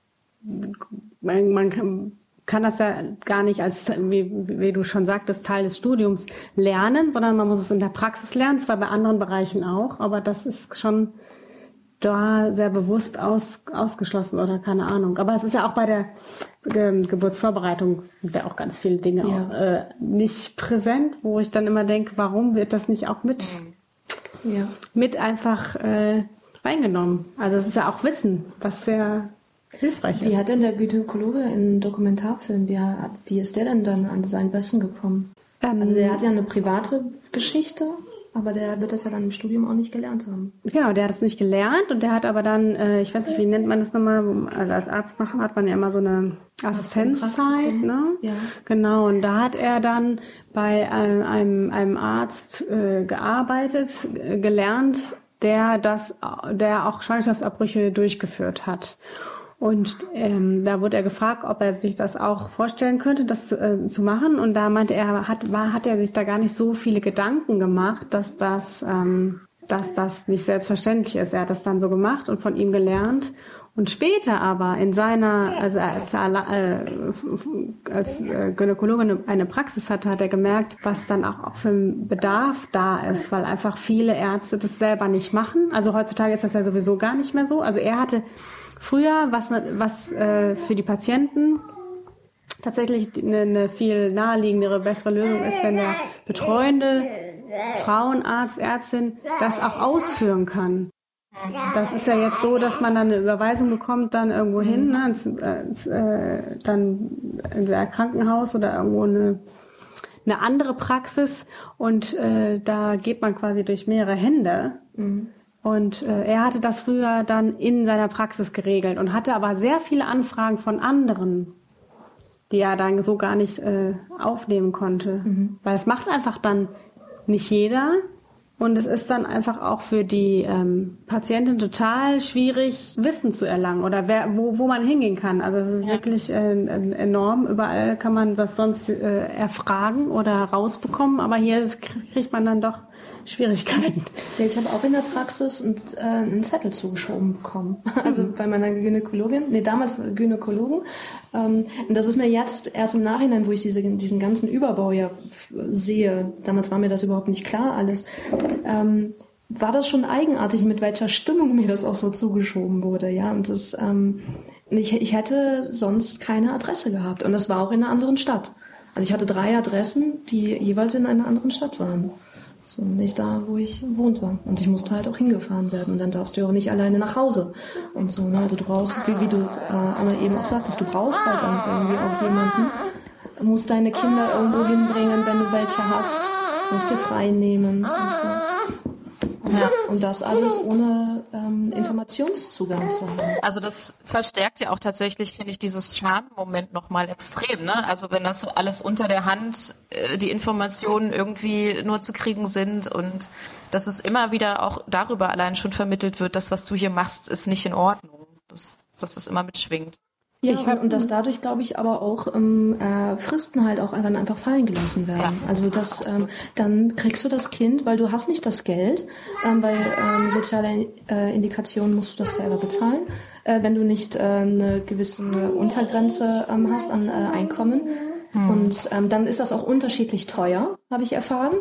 man kann das ja gar nicht als, wie du schon sagtest, Teil des Studiums lernen, sondern man muss es in der Praxis lernen, zwar bei anderen Bereichen auch, aber das ist schon da sehr bewusst ausgeschlossen oder keine Ahnung. Aber es ist ja auch bei der Geburtsvorbereitung sind ja auch ganz viele Dinge auch, nicht präsent, wo ich dann immer denke, warum wird das nicht auch mit einfach reingenommen? Also es ist ja auch Wissen, was sehr hilfreich ist. Wie hat denn der Gynäkologe in Dokumentarfilm, wie ist der denn dann an sein Besten gekommen? Also der hat ja eine private Geschichte, aber der wird das ja dann im Studium auch nicht gelernt haben. Genau, der hat es nicht gelernt und der hat aber dann, ich weiß nicht, wie nennt man das nochmal, also als Arzt hat man ja immer so eine Assistenzzeit, ne? Ja. Genau, und da hat er dann bei einem Arzt gearbeitet, gelernt, der auch Schwangerschaftsabbrüche durchgeführt hat. Und da wurde er gefragt, ob er sich das auch vorstellen könnte, das zu machen. Und da meinte er, hat er sich da gar nicht so viele Gedanken gemacht, dass das nicht selbstverständlich ist. Er hat das dann so gemacht und von ihm gelernt. Und später aber in seiner, also als Gynäkologe eine Praxis hatte, hat er gemerkt, was dann auch für ein Bedarf da ist, weil einfach viele Ärzte das selber nicht machen. Also heutzutage ist das ja sowieso gar nicht mehr so. Also er hatte früher, was für die Patienten tatsächlich eine viel naheliegendere, bessere Lösung ist, wenn der betreuende Frauenarzt, Ärztin das auch ausführen kann. Das ist ja jetzt so, dass man dann eine Überweisung bekommt, dann irgendwo hin, dann entweder Krankenhaus oder irgendwo eine andere Praxis und da geht man quasi durch mehrere Hände. Und er hatte das früher dann in seiner Praxis geregelt und hatte aber sehr viele Anfragen von anderen, die er dann so gar nicht aufnehmen konnte. Weil es macht einfach dann nicht jeder und es ist dann einfach auch für die Patientin total schwierig, Wissen zu erlangen oder wo man hingehen kann. Also es ist wirklich enorm. Überall kann man das sonst erfragen oder rausbekommen, aber hier kriegt man dann doch Schwierigkeiten. Ja, ich habe auch in der Praxis einen Zettel zugeschoben bekommen. Also bei meiner Gynäkologin, damals Gynäkologen. Und das ist mir jetzt erst im Nachhinein, wo ich diesen ganzen Überbau ja sehe, damals war mir das überhaupt nicht klar alles, war das schon eigenartig, mit welcher Stimmung mir das auch so zugeschoben wurde. Ja, und das, ich hätte sonst keine Adresse gehabt. Und das war auch in einer anderen Stadt. Also ich hatte 3 Adressen, die jeweils in einer anderen Stadt waren. So, nicht da, wo ich wohnte. Und ich musste halt auch hingefahren werden. Und dann darfst du ja auch nicht alleine nach Hause. Und so, ne? Also du brauchst, wie du Anna eben auch sagtest, du brauchst halt dann irgendwie auch jemanden. Du musst deine Kinder irgendwo hinbringen, wenn du welche hast. Du musst dir frei nehmen und so. Ja, und das alles ohne Informationszugang zu haben. Also das verstärkt ja auch tatsächlich, finde ich, dieses Schammoment nochmal extrem. Ne? Also wenn das so alles unter der Hand, die Informationen irgendwie nur zu kriegen sind und dass es immer wieder auch darüber allein schon vermittelt wird, das, was du hier machst, ist nicht in Ordnung. Dass das immer mitschwingt. Ja, und dass dadurch, glaube ich, aber auch Fristen halt auch dann einfach fallen gelassen werden. Ja. Also dann kriegst du das Kind, weil du hast nicht das Geld, bei sozialer Indikation musst du das selber bezahlen, wenn du nicht eine gewisse Untergrenze hast an Einkommen. Und dann ist das auch unterschiedlich teuer, habe ich erfahren.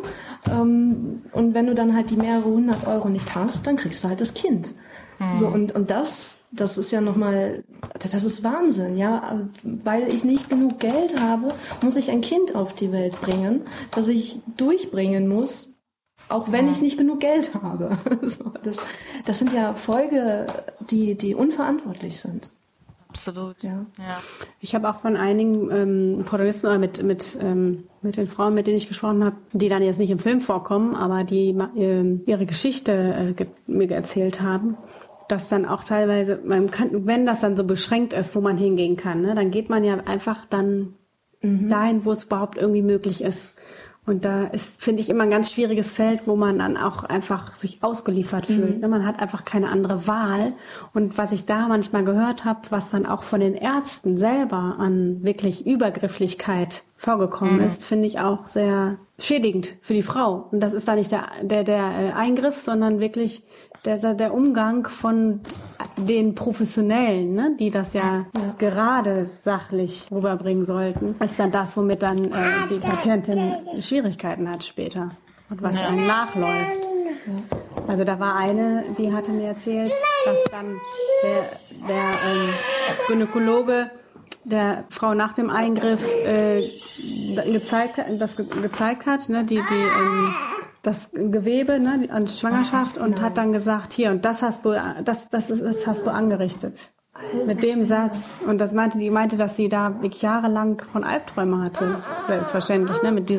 Und wenn du dann halt die mehrere 100 Euro nicht hast, dann kriegst du halt das Kind. So, und das ist ja nochmal, das ist Wahnsinn, ja. Weil ich nicht genug Geld habe, muss ich ein Kind auf die Welt bringen, das ich durchbringen muss, auch wenn ich nicht genug Geld habe. So, das sind ja Folgen, die unverantwortlich sind. Absolut. Ja. Ich habe auch von einigen Protagonisten oder mit den Frauen, mit denen ich gesprochen habe, die dann jetzt nicht im Film vorkommen, aber die ihre Geschichte mir erzählt haben, dass dann auch teilweise, wenn das dann so beschränkt ist, wo man hingehen kann, ne, dann geht man ja einfach dann dahin, wo es überhaupt irgendwie möglich ist. Und da ist, finde ich, immer ein ganz schwieriges Feld, wo man dann auch einfach sich ausgeliefert fühlt. Man hat einfach keine andere Wahl. Und was ich da manchmal gehört habe, was dann auch von den Ärzten selber an wirklich Übergrifflichkeit vorgekommen ist, finde ich auch sehr schädigend für die Frau. Und das ist da nicht der Eingriff, sondern wirklich der Umgang von den Professionellen, ne, die das ja gerade sachlich rüberbringen sollten, ist dann das, womit dann die Patientin Schwierigkeiten hat später und was dann nachläuft. Also da war eine, die hatte mir erzählt, dass dann der Gynäkologe der Frau nach dem Eingriff gezeigt hat, ne, das Gewebe, ne, an Schwangerschaft und hat dann gesagt, hier, und das hast du angerichtet. Mit dem Satz. Und die meinte, dass sie da wirklich jahrelang von Albträumen hatte. Selbstverständlich, ne, mit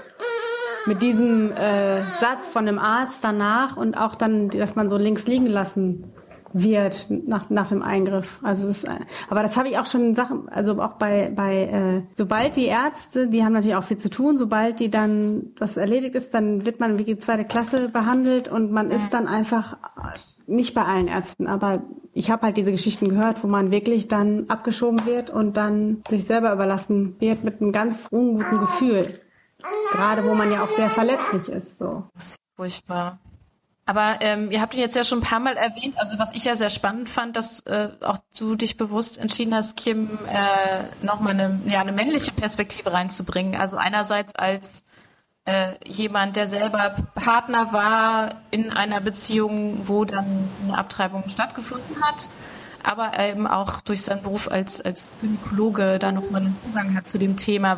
diesem Satz von einem Arzt danach und auch dann, dass man so links liegen lassen wird nach dem Eingriff. Also aber das habe ich auch schon Sachen, also auch bei sobald die Ärzte, die haben natürlich auch viel zu tun, sobald die dann das erledigt ist, dann wird man wie die 2. Klasse behandelt und man ist dann einfach nicht bei allen Ärzten, aber ich habe halt diese Geschichten gehört, wo man wirklich dann abgeschoben wird und dann sich selber überlassen wird mit einem ganz unguten Gefühl. Gerade wo man ja auch sehr verletzlich ist. So. Das ist furchtbar. Aber ihr habt ihn jetzt ja schon ein paar Mal erwähnt, also was ich ja sehr spannend fand, dass auch du dich bewusst entschieden hast, Kim, nochmal eine männliche Perspektive reinzubringen. Also einerseits als jemand, der selber Partner war in einer Beziehung, wo dann eine Abtreibung stattgefunden hat, aber eben auch durch seinen Beruf als Gynäkologe da nochmal einen Zugang hat zu dem Thema.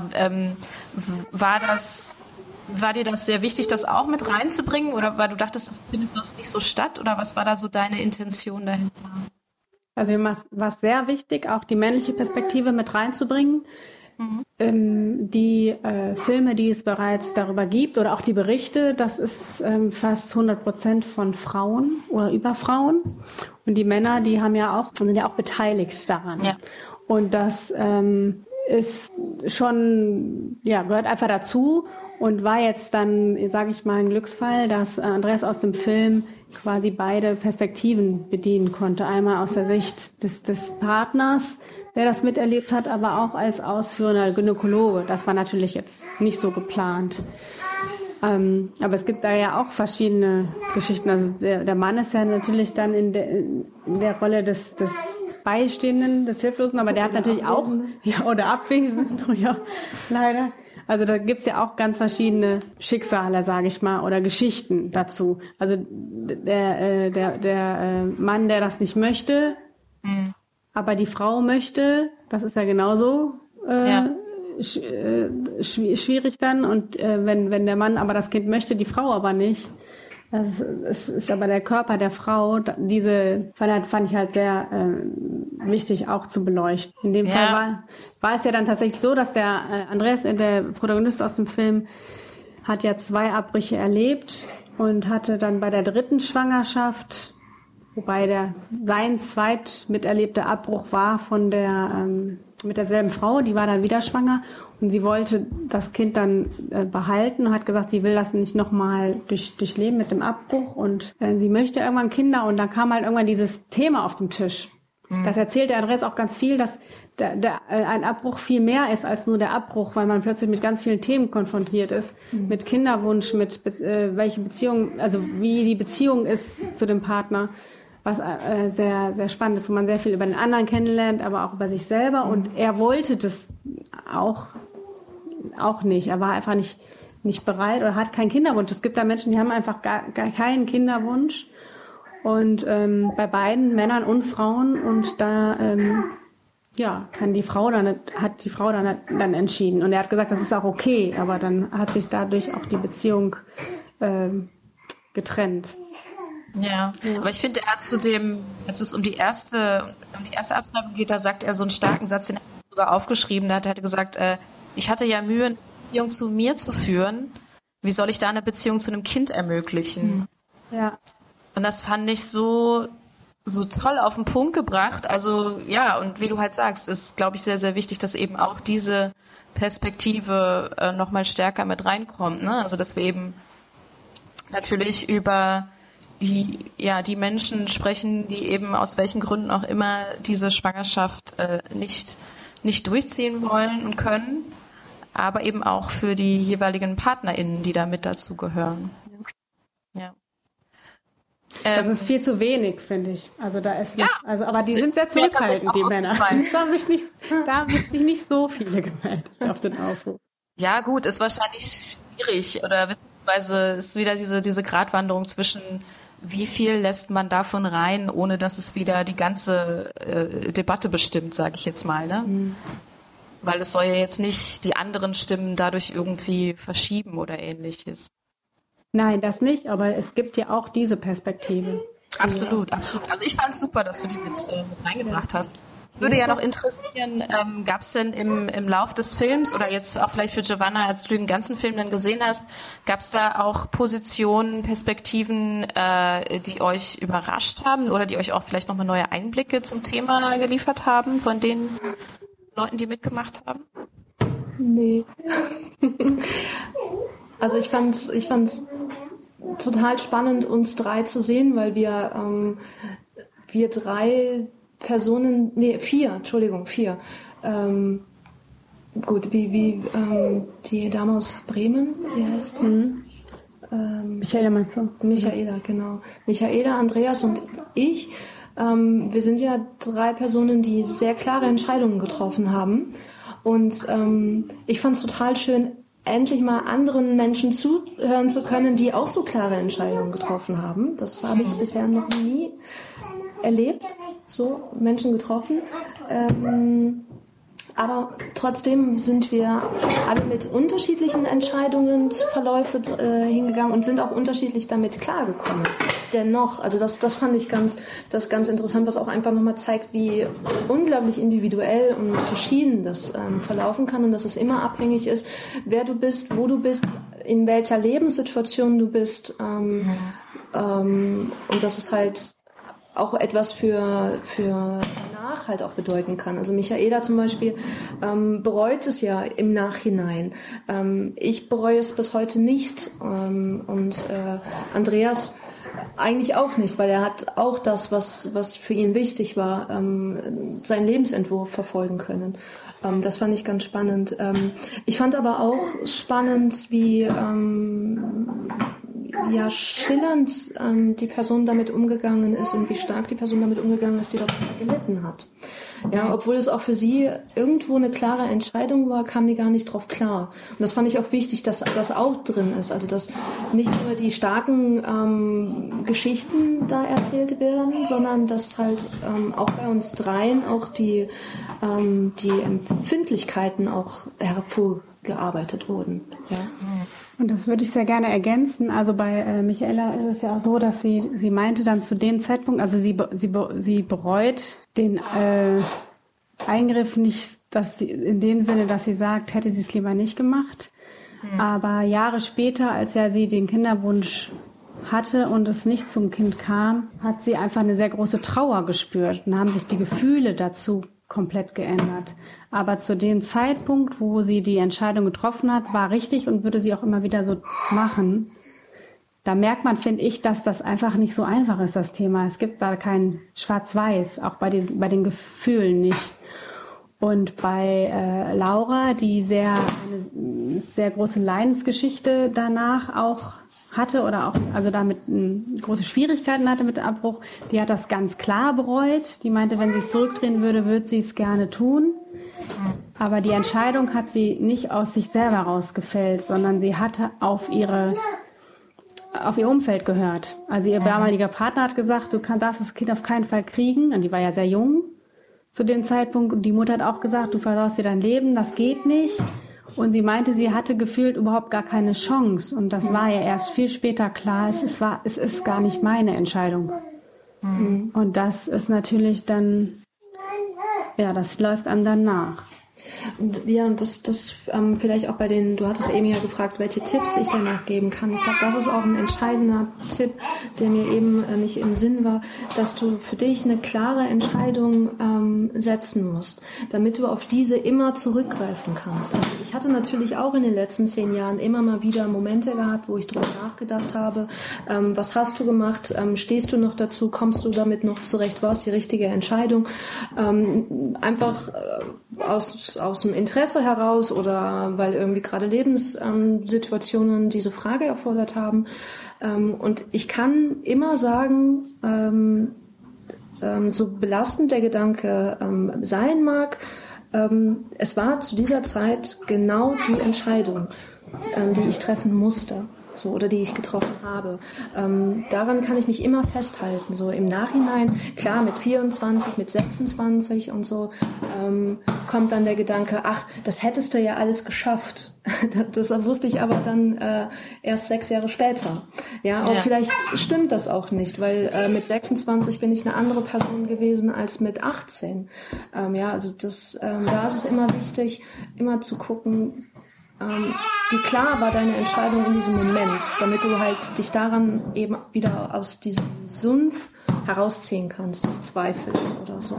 War dir das sehr wichtig, das auch mit reinzubringen? Oder weil du dachtest, das findet das nicht so statt? Oder was war da so deine Intention dahinter? Also mir war es sehr wichtig, auch die männliche Perspektive mit reinzubringen. Die Filme, die es bereits darüber gibt, oder auch die Berichte, das ist fast 100% von Frauen oder über Frauen. Und die Männer, die sind ja auch beteiligt daran. Ja. Und das ist schon, gehört einfach dazu und war jetzt dann, sage ich mal, ein Glücksfall, dass Andreas aus dem Film quasi beide Perspektiven bedienen konnte. Einmal aus der Sicht des Partners, der das miterlebt hat, aber auch als ausführender Gynäkologe. Das war natürlich jetzt nicht so geplant. Aber es gibt da ja auch verschiedene Geschichten. Also der Mann ist ja natürlich dann in der Rolle des Beistehenden, des Hilflosen, aber der hat natürlich auch, oder Abwesenden, ja, leider. Also da gibt's ja auch ganz verschiedene Schicksale, sage ich mal, oder Geschichten dazu. Also der Mann, der das nicht möchte, aber die Frau möchte, das ist ja genauso schwierig dann. Und wenn der Mann aber das Kind möchte, die Frau aber nicht. Es ist aber der Körper der Frau, diese fand ich halt sehr wichtig auch zu beleuchten. In dem Fall war es ja dann tatsächlich so, dass der Andreas, der Protagonist aus dem Film, hat ja 2 Abbrüche erlebt und hatte dann bei der 3. Schwangerschaft, wobei sein zweit miterlebter Abbruch war von mit derselben Frau, die war dann wieder schwanger und sie wollte das Kind dann behalten und hat gesagt, sie will das nicht nochmal durchleben mit dem Abbruch und sie möchte irgendwann Kinder und dann kam halt irgendwann dieses Thema auf den Tisch. Das erzählt der Andreas auch ganz viel, dass ein Abbruch viel mehr ist als nur der Abbruch, weil man plötzlich mit ganz vielen Themen konfrontiert ist, mit Kinderwunsch, mit welche Beziehung, also wie die Beziehung ist zu dem Partner, was sehr, sehr spannend ist, wo man sehr viel über den anderen kennenlernt, aber auch über sich selber. Und er wollte das auch nicht. Er war einfach nicht bereit oder hat keinen Kinderwunsch. Es gibt da Menschen, die haben einfach gar keinen Kinderwunsch. Und bei beiden Männern und Frauen, und da hat die Frau dann entschieden. Und er hat gesagt, das ist auch okay, aber dann hat sich dadurch auch die Beziehung getrennt. Ja, aber ich finde, er hat als es um die erste Abtreibung geht, da sagt er so einen starken Satz, den hat er sogar aufgeschrieben, da hat er gesagt, ich hatte ja Mühe, eine Beziehung zu mir zu führen. Wie soll ich da eine Beziehung zu einem Kind ermöglichen? Ja. Und das fand ich so toll auf den Punkt gebracht. Also ja, und wie du halt sagst, ist, glaube ich, sehr, sehr wichtig, dass eben auch diese Perspektive nochmal stärker mit reinkommt. Ne? Also dass wir eben natürlich über die Menschen sprechen, die eben aus welchen Gründen auch immer diese Schwangerschaft nicht durchziehen wollen und können, aber eben auch für die jeweiligen PartnerInnen, die da mit dazugehören. Ja. Das ist viel zu wenig, finde ich. Also da ist aber die sind sehr zurückhaltend, die Männer. Da haben sich nicht so viele gemeldet auf den Aufruf. Ja, gut, ist wahrscheinlich schwierig oder beziehungsweise ist wieder diese Gratwanderung zwischen wie viel lässt man davon rein, ohne dass es wieder die ganze Debatte bestimmt, sage ich jetzt mal, ne? Mhm. Weil es soll ja jetzt nicht die anderen Stimmen dadurch irgendwie verschieben oder Ähnliches. Nein, das nicht, aber es gibt ja auch diese Perspektive. Absolut, absolut. Also ich fand es super, dass du die mit reingebracht hast. Würde ja noch interessieren, gab es denn im Lauf des Films oder jetzt auch vielleicht für Giovanna, als du den ganzen Film dann gesehen hast, gab es da auch Positionen, Perspektiven, die euch überrascht haben oder die euch auch vielleicht nochmal neue Einblicke zum Thema geliefert haben von den Leuten, die mitgemacht haben? Nee. Also ich fand's total spannend, uns drei zu sehen, weil wir drei Personen, vier. Gut, wie die Dame aus Bremen, wie heißt die? Michaela meinst du? Michaela, genau. Michaela, Andreas und ich. Wir sind ja drei Personen, die sehr klare Entscheidungen getroffen haben. Und ich fand es total schön, endlich mal anderen Menschen zuhören zu können, die auch so klare Entscheidungen getroffen haben. Das habe ich bisher noch nie erlebt, so Menschen getroffen. Aber trotzdem sind wir alle mit unterschiedlichen Entscheidungsverläufe hingegangen und sind auch unterschiedlich damit klargekommen. Dennoch, also das fand ich ganz interessant, was auch einfach nochmal zeigt, wie unglaublich individuell und verschieden das verlaufen kann und dass es immer abhängig ist, wer du bist, wo du bist, in welcher Lebenssituation du bist. Und das ist halt auch etwas für danach halt auch bedeuten kann. Also Michaela zum Beispiel bereut es ja im Nachhinein. Ich bereue es bis heute nicht. Und Andreas eigentlich auch nicht, weil er hat auch das, was für ihn wichtig war, seinen Lebensentwurf verfolgen können. Das fand ich ganz spannend. Ich fand aber auch spannend, wie schillernd die Person damit umgegangen ist und wie stark die Person damit umgegangen ist, die darunter gelitten hat. Ja, obwohl es auch für sie irgendwo eine klare Entscheidung war, kam die gar nicht drauf klar. Und das fand ich auch wichtig, dass das auch drin ist. Also, dass nicht nur die starken Geschichten da erzählt werden, sondern dass halt auch bei uns dreien auch die Empfindlichkeiten auch hervorgearbeitet wurden. Ja. Und das würde ich sehr gerne ergänzen. Also bei Michaela ist es ja auch so, dass sie meinte dann zu dem Zeitpunkt, also sie bereut den Eingriff nicht, dass sie, in dem Sinne, dass sie sagt, hätte sie es lieber nicht gemacht. Mhm. Aber Jahre später, als ja sie den Kinderwunsch hatte und es nicht zum Kind kam, hat sie einfach eine sehr große Trauer gespürt und haben sich die Gefühle dazu komplett geändert. Aber zu dem Zeitpunkt, wo sie die Entscheidung getroffen hat, war richtig und würde sie auch immer wieder so machen. da merkt man, finde ich, dass das einfach nicht so einfach ist, das Thema. Es gibt da kein Schwarz-Weiß, auch bei den Gefühlen nicht. Und bei Laura, die eine sehr große Leidensgeschichte danach auch hatte oder auch also damit große Schwierigkeiten hatte mit dem Abbruch, die hat das ganz klar bereut. Die meinte, wenn sie es zurückdrehen würde, würde sie es gerne tun. Aber die Entscheidung hat sie nicht aus sich selber rausgefällt, sondern sie hatte auf ihr Umfeld gehört. Also ihr damaliger Partner hat gesagt, du darfst das Kind auf keinen Fall kriegen. Und die war ja sehr jung zu dem Zeitpunkt. Und die Mutter hat auch gesagt, du versaust dir dein Leben, das geht nicht. Und sie meinte, sie hatte gefühlt überhaupt gar keine Chance. Und das war ja erst viel später klar, es ist gar nicht meine Entscheidung. Mhm. Und das ist natürlich dann, ja, das läuft einem dann nach. Ja, und das vielleicht auch du hattest eben ja gefragt, welche Tipps ich danach geben kann. Ich glaube, das ist auch ein entscheidender Tipp, der mir eben nicht im Sinn war, dass du für dich eine klare Entscheidung setzen musst, damit du auf diese immer zurückgreifen kannst. Also ich hatte natürlich auch in den letzten 10 Jahren immer mal wieder Momente gehabt, wo ich drüber nachgedacht habe, was hast du gemacht, stehst du noch dazu, kommst du damit noch zurecht, war es die richtige Entscheidung? Einfach aus dem Interesse heraus oder weil irgendwie gerade Lebenssituationen diese Frage erfordert haben. Und ich kann immer sagen, so belastend der Gedanke sein mag, es war zu dieser Zeit genau die Entscheidung, die ich treffen musste. So, oder die ich getroffen habe. Daran kann ich mich immer festhalten. So im Nachhinein, klar, mit 24, mit 26 und so, kommt dann der Gedanke, ach, das hättest du ja alles geschafft. Das wusste ich aber dann erst 6 Jahre später. Ja, auch vielleicht stimmt das auch nicht, weil mit 26 bin ich eine andere Person gewesen als mit 18. Ja, also da ist es immer wichtig, immer zu gucken, wie klar war deine Entscheidung in diesem Moment, damit du halt dich daran eben wieder aus diesem Sumpf herausziehen kannst, des Zweifels oder so.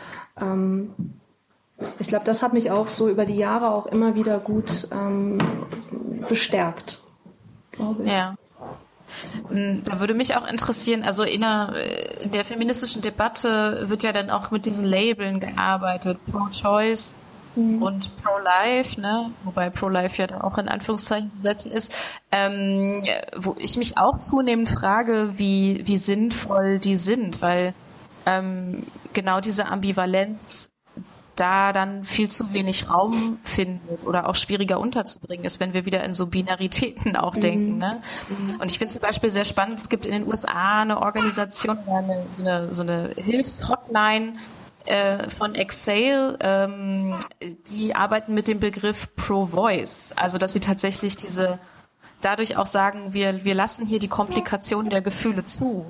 Ich glaube, das hat mich auch so über die Jahre auch immer wieder gut bestärkt, glaube ich. Ja. Da würde mich auch interessieren, also in der feministischen Debatte wird ja dann auch mit diesen Labeln gearbeitet, Pro-Choice und Pro-Life, ne? Wobei Pro-Life ja da auch in Anführungszeichen zu setzen ist, wo ich mich auch zunehmend frage, wie sinnvoll die sind, weil genau diese Ambivalenz da dann viel zu wenig Raum findet oder auch schwieriger unterzubringen ist, wenn wir wieder in so Binaritäten auch denken. Ne? Und ich finde zum Beispiel sehr spannend, es gibt in den USA eine Organisation, so eine Hilfshotline, von Exhale, die arbeiten mit dem Begriff Pro-Voice, also dass sie tatsächlich dadurch auch sagen, wir lassen hier die Komplikationen der Gefühle zu.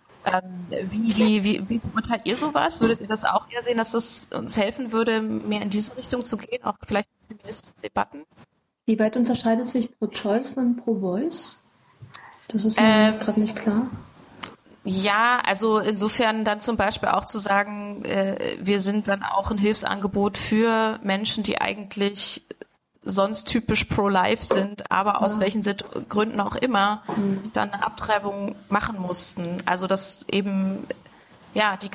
Wie beurteilt ihr sowas? Würdet ihr das auch eher sehen, dass es uns helfen würde, mehr in diese Richtung zu gehen, auch vielleicht in feministischen Debatten? Wie weit unterscheidet sich Pro-Choice von Pro-Voice? Das ist mir gerade nicht klar. Ja, also insofern dann zum Beispiel auch zu sagen, wir sind dann auch ein Hilfsangebot für Menschen, die eigentlich sonst typisch pro-life sind, aber aus welchen Gründen auch immer dann eine Abtreibung machen mussten. Also dass eben das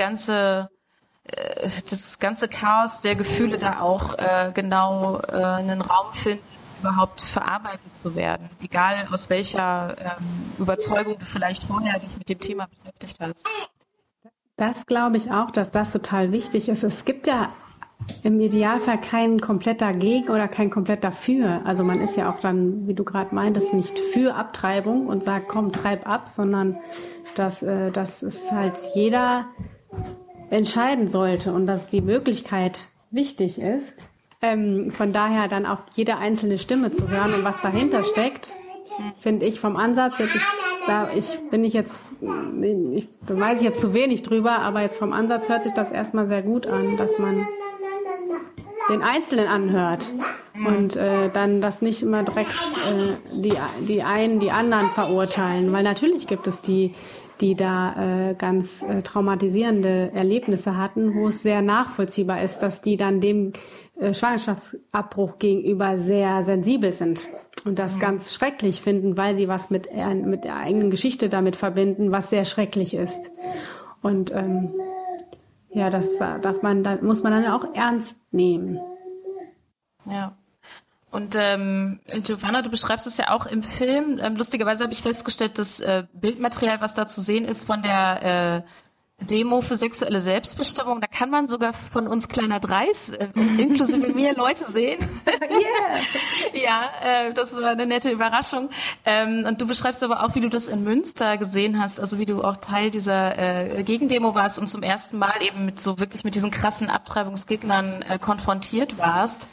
ganze Chaos der Gefühle da auch genau einen Raum findet, überhaupt verarbeitet zu werden, egal aus welcher Überzeugung du vielleicht vorher dich mit dem Thema beschäftigt hast. Das glaube ich auch, dass das total wichtig ist. Es gibt ja im Idealfall kein kompletter Gegen oder kein kompletter Für. Also man ist ja auch dann, wie du gerade meintest, nicht für Abtreibung und sagt, komm, treib ab, sondern dass es halt jeder entscheiden sollte und dass die Möglichkeit wichtig ist. Von daher dann auf jede einzelne Stimme zu hören und was dahinter steckt, finde ich vom Ansatz, da weiß ich jetzt zu wenig drüber, aber jetzt vom Ansatz hört sich das erstmal sehr gut an, dass man den Einzelnen anhört und dann das nicht immer direkt die einen die anderen verurteilen, weil natürlich gibt es die da ganz traumatisierende Erlebnisse hatten, wo es sehr nachvollziehbar ist, dass die dann dem Schwangerschaftsabbruch gegenüber sehr sensibel sind. und das ganz schrecklich finden, weil sie was mit der eigenen Geschichte damit verbinden, was sehr schrecklich ist. Und das muss man dann auch ernst nehmen. Ja. Und Giovanna, du beschreibst es ja auch im Film. Lustigerweise habe ich festgestellt, das Bildmaterial, was da zu sehen ist von der Demo für sexuelle Selbstbestimmung, da kann man sogar von uns Kleiner Dreis, inklusive mir, Leute sehen. Yeah. Ja, das war eine nette Überraschung. Und du beschreibst aber auch, wie du das in Münster gesehen hast, also wie du auch Teil dieser Gegendemo warst und zum ersten Mal eben mit diesen krassen Abtreibungsgegnern konfrontiert warst.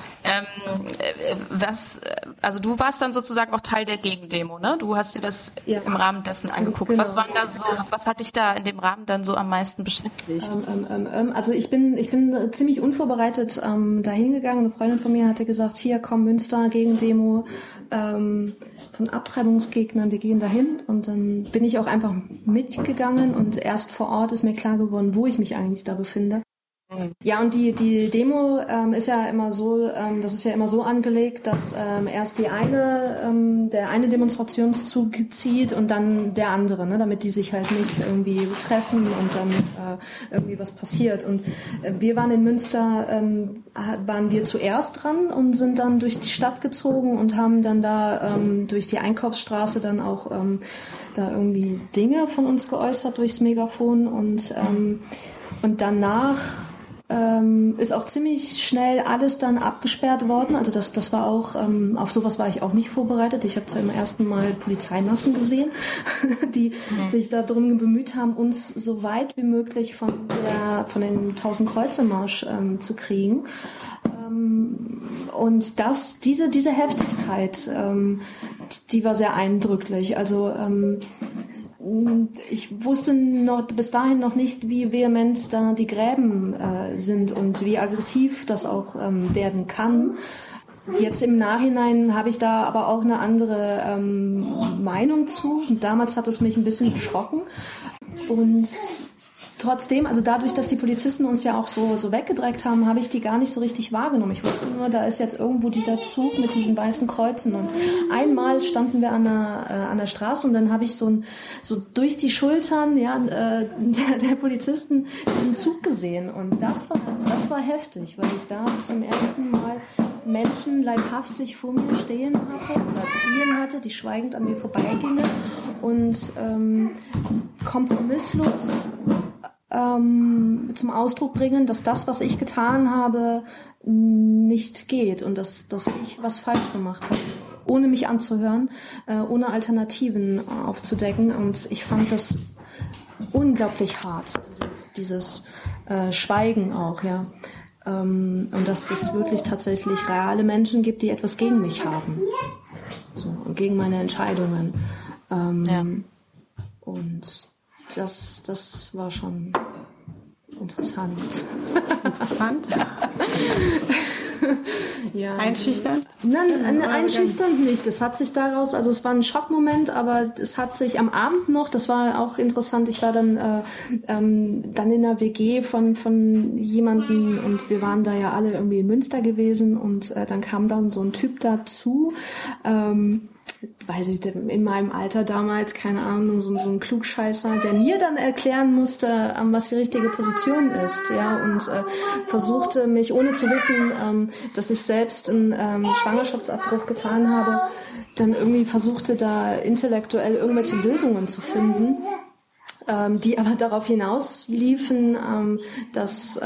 Also du warst dann sozusagen auch Teil der Gegendemo, ne? Du hast dir das im Rahmen dessen angeguckt. Genau. Was hat dich da in dem Rahmen dann so am meisten beschäftigt? Also ich bin ziemlich unvorbereitet dahin gegangen. Eine Freundin von mir hatte gesagt, hier komm Münster, Gegendemo von Abtreibungsgegnern, wir gehen dahin. Und dann bin ich auch einfach mitgegangen und erst vor Ort ist mir klar geworden, wo ich mich eigentlich da befinde. Ja, und die Demo ist ja immer so, das ist ja immer so angelegt, dass erst der eine Demonstrationszug zieht und dann der andere, ne, damit die sich halt nicht irgendwie treffen und dann irgendwie was passiert. Und wir waren in Münster, waren wir zuerst dran und sind dann durch die Stadt gezogen und haben dann da durch die Einkaufsstraße dann auch da irgendwie Dinge von uns geäußert durchs Megafon und danach ist auch ziemlich schnell alles dann abgesperrt worden. Also das war auch, auf sowas war ich auch nicht vorbereitet. Ich habe zum ersten Mal Polizeimassen gesehen, die sich darum bemüht haben, uns so weit wie möglich von dem 1000-Kreuze-Marsch zu kriegen. Und diese Heftigkeit, die war sehr eindrücklich. Also ich wusste bis dahin noch nicht, wie vehement da die Gräben sind und wie aggressiv das auch werden kann. Jetzt im Nachhinein habe ich da aber auch eine andere Meinung zu. Damals hat es mich ein bisschen erschrocken. Und trotzdem, also dadurch, dass die Polizisten uns ja auch so weggedrängt haben, habe ich die gar nicht so richtig wahrgenommen. Ich wusste nur, da ist jetzt irgendwo dieser Zug mit diesen weißen Kreuzen. Und einmal standen wir an der Straße und dann habe ich so durch die Schultern der Polizisten diesen Zug gesehen. Und das war heftig, weil ich da zum ersten Mal Menschen leibhaftig vor mir stehen hatte oder ziehen hatte, die schweigend an mir vorbeigingen und kompromisslos zum Ausdruck bringen, dass das, was ich getan habe, nicht geht und dass ich was falsch gemacht habe, ohne mich anzuhören, ohne Alternativen aufzudecken. Und ich fand das unglaublich hart, dieses Schweigen auch, ja. Und dass das wirklich tatsächlich reale Menschen gibt, die etwas gegen mich haben. So, und gegen meine Entscheidungen. Und das war schon interessant. Interessant? Ja. Einschüchternd? Nein, einschüchternd nicht. Es hat sich daraus, also es war ein Schockmoment, aber es hat sich am Abend noch, das war auch interessant, ich war dann in der WG von jemandem und wir waren da ja alle irgendwie in Münster gewesen und dann kam dann so ein Typ dazu, weiß ich, in meinem Alter damals, keine Ahnung, so ein Klugscheißer, der mir dann erklären musste, was die richtige Position ist, ja, und versuchte mich, ohne zu wissen, dass ich selbst einen Schwangerschaftsabbruch getan habe, dann irgendwie versuchte, da intellektuell irgendwelche Lösungen zu finden, die aber darauf hinausliefen, dass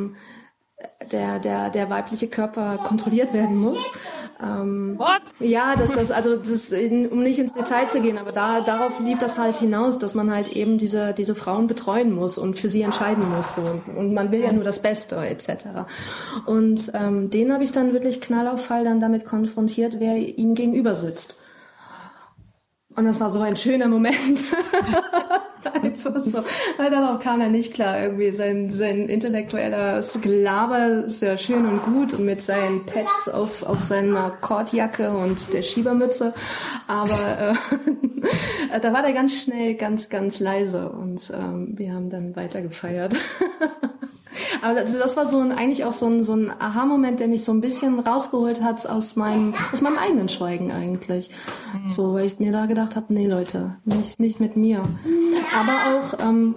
der weibliche Körper kontrolliert werden muss. What? Ja, um nicht ins Detail zu gehen, aber darauf lief das halt hinaus, dass man halt eben diese Frauen betreuen muss und für sie entscheiden muss. So. Und man will ja nur das Beste, etc. Und den habe ich dann wirklich Knall auf Fall dann damit konfrontiert, wer ihm gegenüber sitzt. Und das war so ein schöner Moment. Einfach so. Weil darauf kam er nicht klar. Irgendwie sein intellektueller Gelaber ist ja schön und gut und mit seinen Patches auf seiner Kordjacke und der Schiebermütze. Aber da war der ganz schnell ganz, ganz leise und wir haben dann weiter gefeiert. Aber das war eigentlich auch so ein Aha-Moment, der mich so ein bisschen rausgeholt hat aus meinem eigenen Schweigen eigentlich. So, weil ich mir da gedacht habe, nee Leute, nicht mit mir. Aber auch,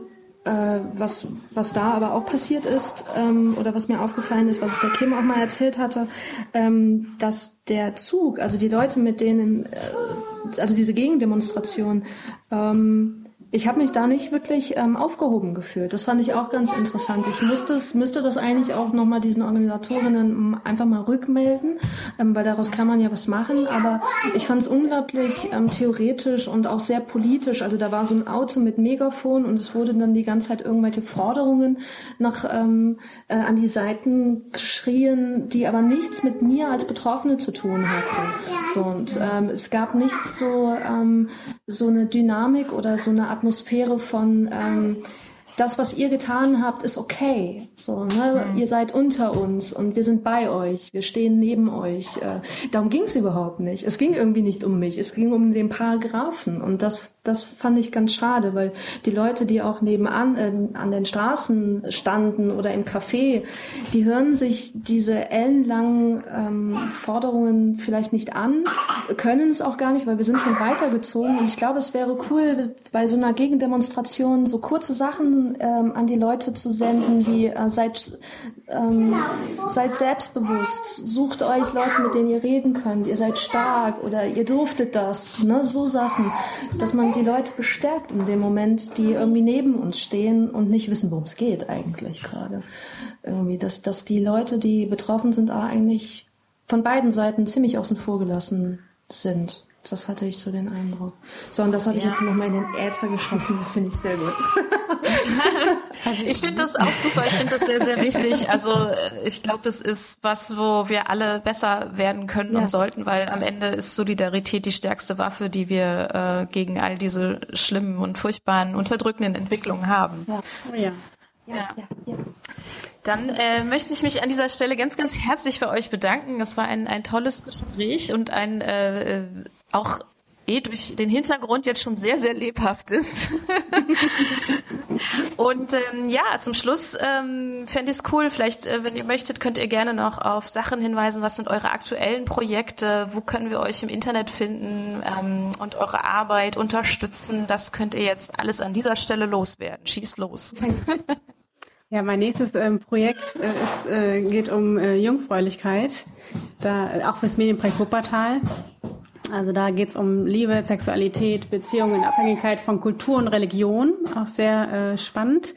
was da aber auch passiert ist, oder was mir aufgefallen ist, was ich der Kim auch mal erzählt hatte, dass der Zug, also die Leute, mit denen, also diese Gegendemonstration, ich habe mich da nicht wirklich aufgehoben gefühlt. Das fand ich auch ganz interessant. Ich müsste das eigentlich auch nochmal diesen Organisatorinnen einfach mal rückmelden, weil daraus kann man ja was machen. Aber ich fand es unglaublich theoretisch und auch sehr politisch. Also da war so ein Auto mit Megafon und es wurde dann die ganze Zeit irgendwelche Forderungen an die Seiten geschrien, die aber nichts mit mir als Betroffene zu tun hatte. So, und es gab nicht so eine Dynamik oder so eine Atmosphäre von das, was ihr getan habt, ist okay. So, ne? Ihr seid unter uns und wir sind bei euch, wir stehen neben euch. Darum ging es überhaupt nicht. Es ging irgendwie nicht um mich, es ging um den Paragraphen. Und das fand ich ganz schade, weil die Leute, die auch nebenan an den Straßen standen oder im Café, die hören sich diese ellenlangen Forderungen vielleicht nicht an, können es auch gar nicht, weil wir sind schon weitergezogen. Und ich glaube, es wäre cool, bei so einer Gegendemonstration so kurze Sachen an die Leute zu senden, wie seid selbstbewusst, sucht euch Leute, mit denen ihr reden könnt, ihr seid stark oder ihr durftet das, ne? So Sachen, dass man die Leute bestärkt in dem Moment, die irgendwie neben uns stehen und nicht wissen, worum es geht eigentlich gerade. Irgendwie, dass die Leute, die betroffen sind, eigentlich von beiden Seiten ziemlich außen vor gelassen sind. Das hatte ich so den Eindruck. So, und das habe ich jetzt nochmal in den Äther geschossen. Das finde ich sehr gut. Ich finde das auch super. Ich finde das sehr, sehr wichtig. Also ich glaube, das ist was, wo wir alle besser werden können und sollten, weil am Ende ist Solidarität die stärkste Waffe, die wir gegen all diese schlimmen und furchtbaren, unterdrückenden Entwicklungen haben. Ja. Oh ja. Ja. Dann möchte ich mich an dieser Stelle ganz, ganz herzlich bei euch bedanken. Das war ein tolles Gespräch und ein auch durch den Hintergrund jetzt schon sehr, sehr lebhaft ist. Und zum Schluss fände ich es cool, vielleicht, wenn ihr möchtet, könnt ihr gerne noch auf Sachen hinweisen. Was sind eure aktuellen Projekte? Wo können wir euch im Internet finden und eure Arbeit unterstützen? Das könnt ihr jetzt alles an dieser Stelle loswerden. Schießt los. Ja, mein nächstes Projekt geht um Jungfräulichkeit, auch fürs Medienprojekt Wuppertal. Also da geht's um Liebe, Sexualität, Beziehungen in Abhängigkeit von Kultur und Religion, auch sehr spannend.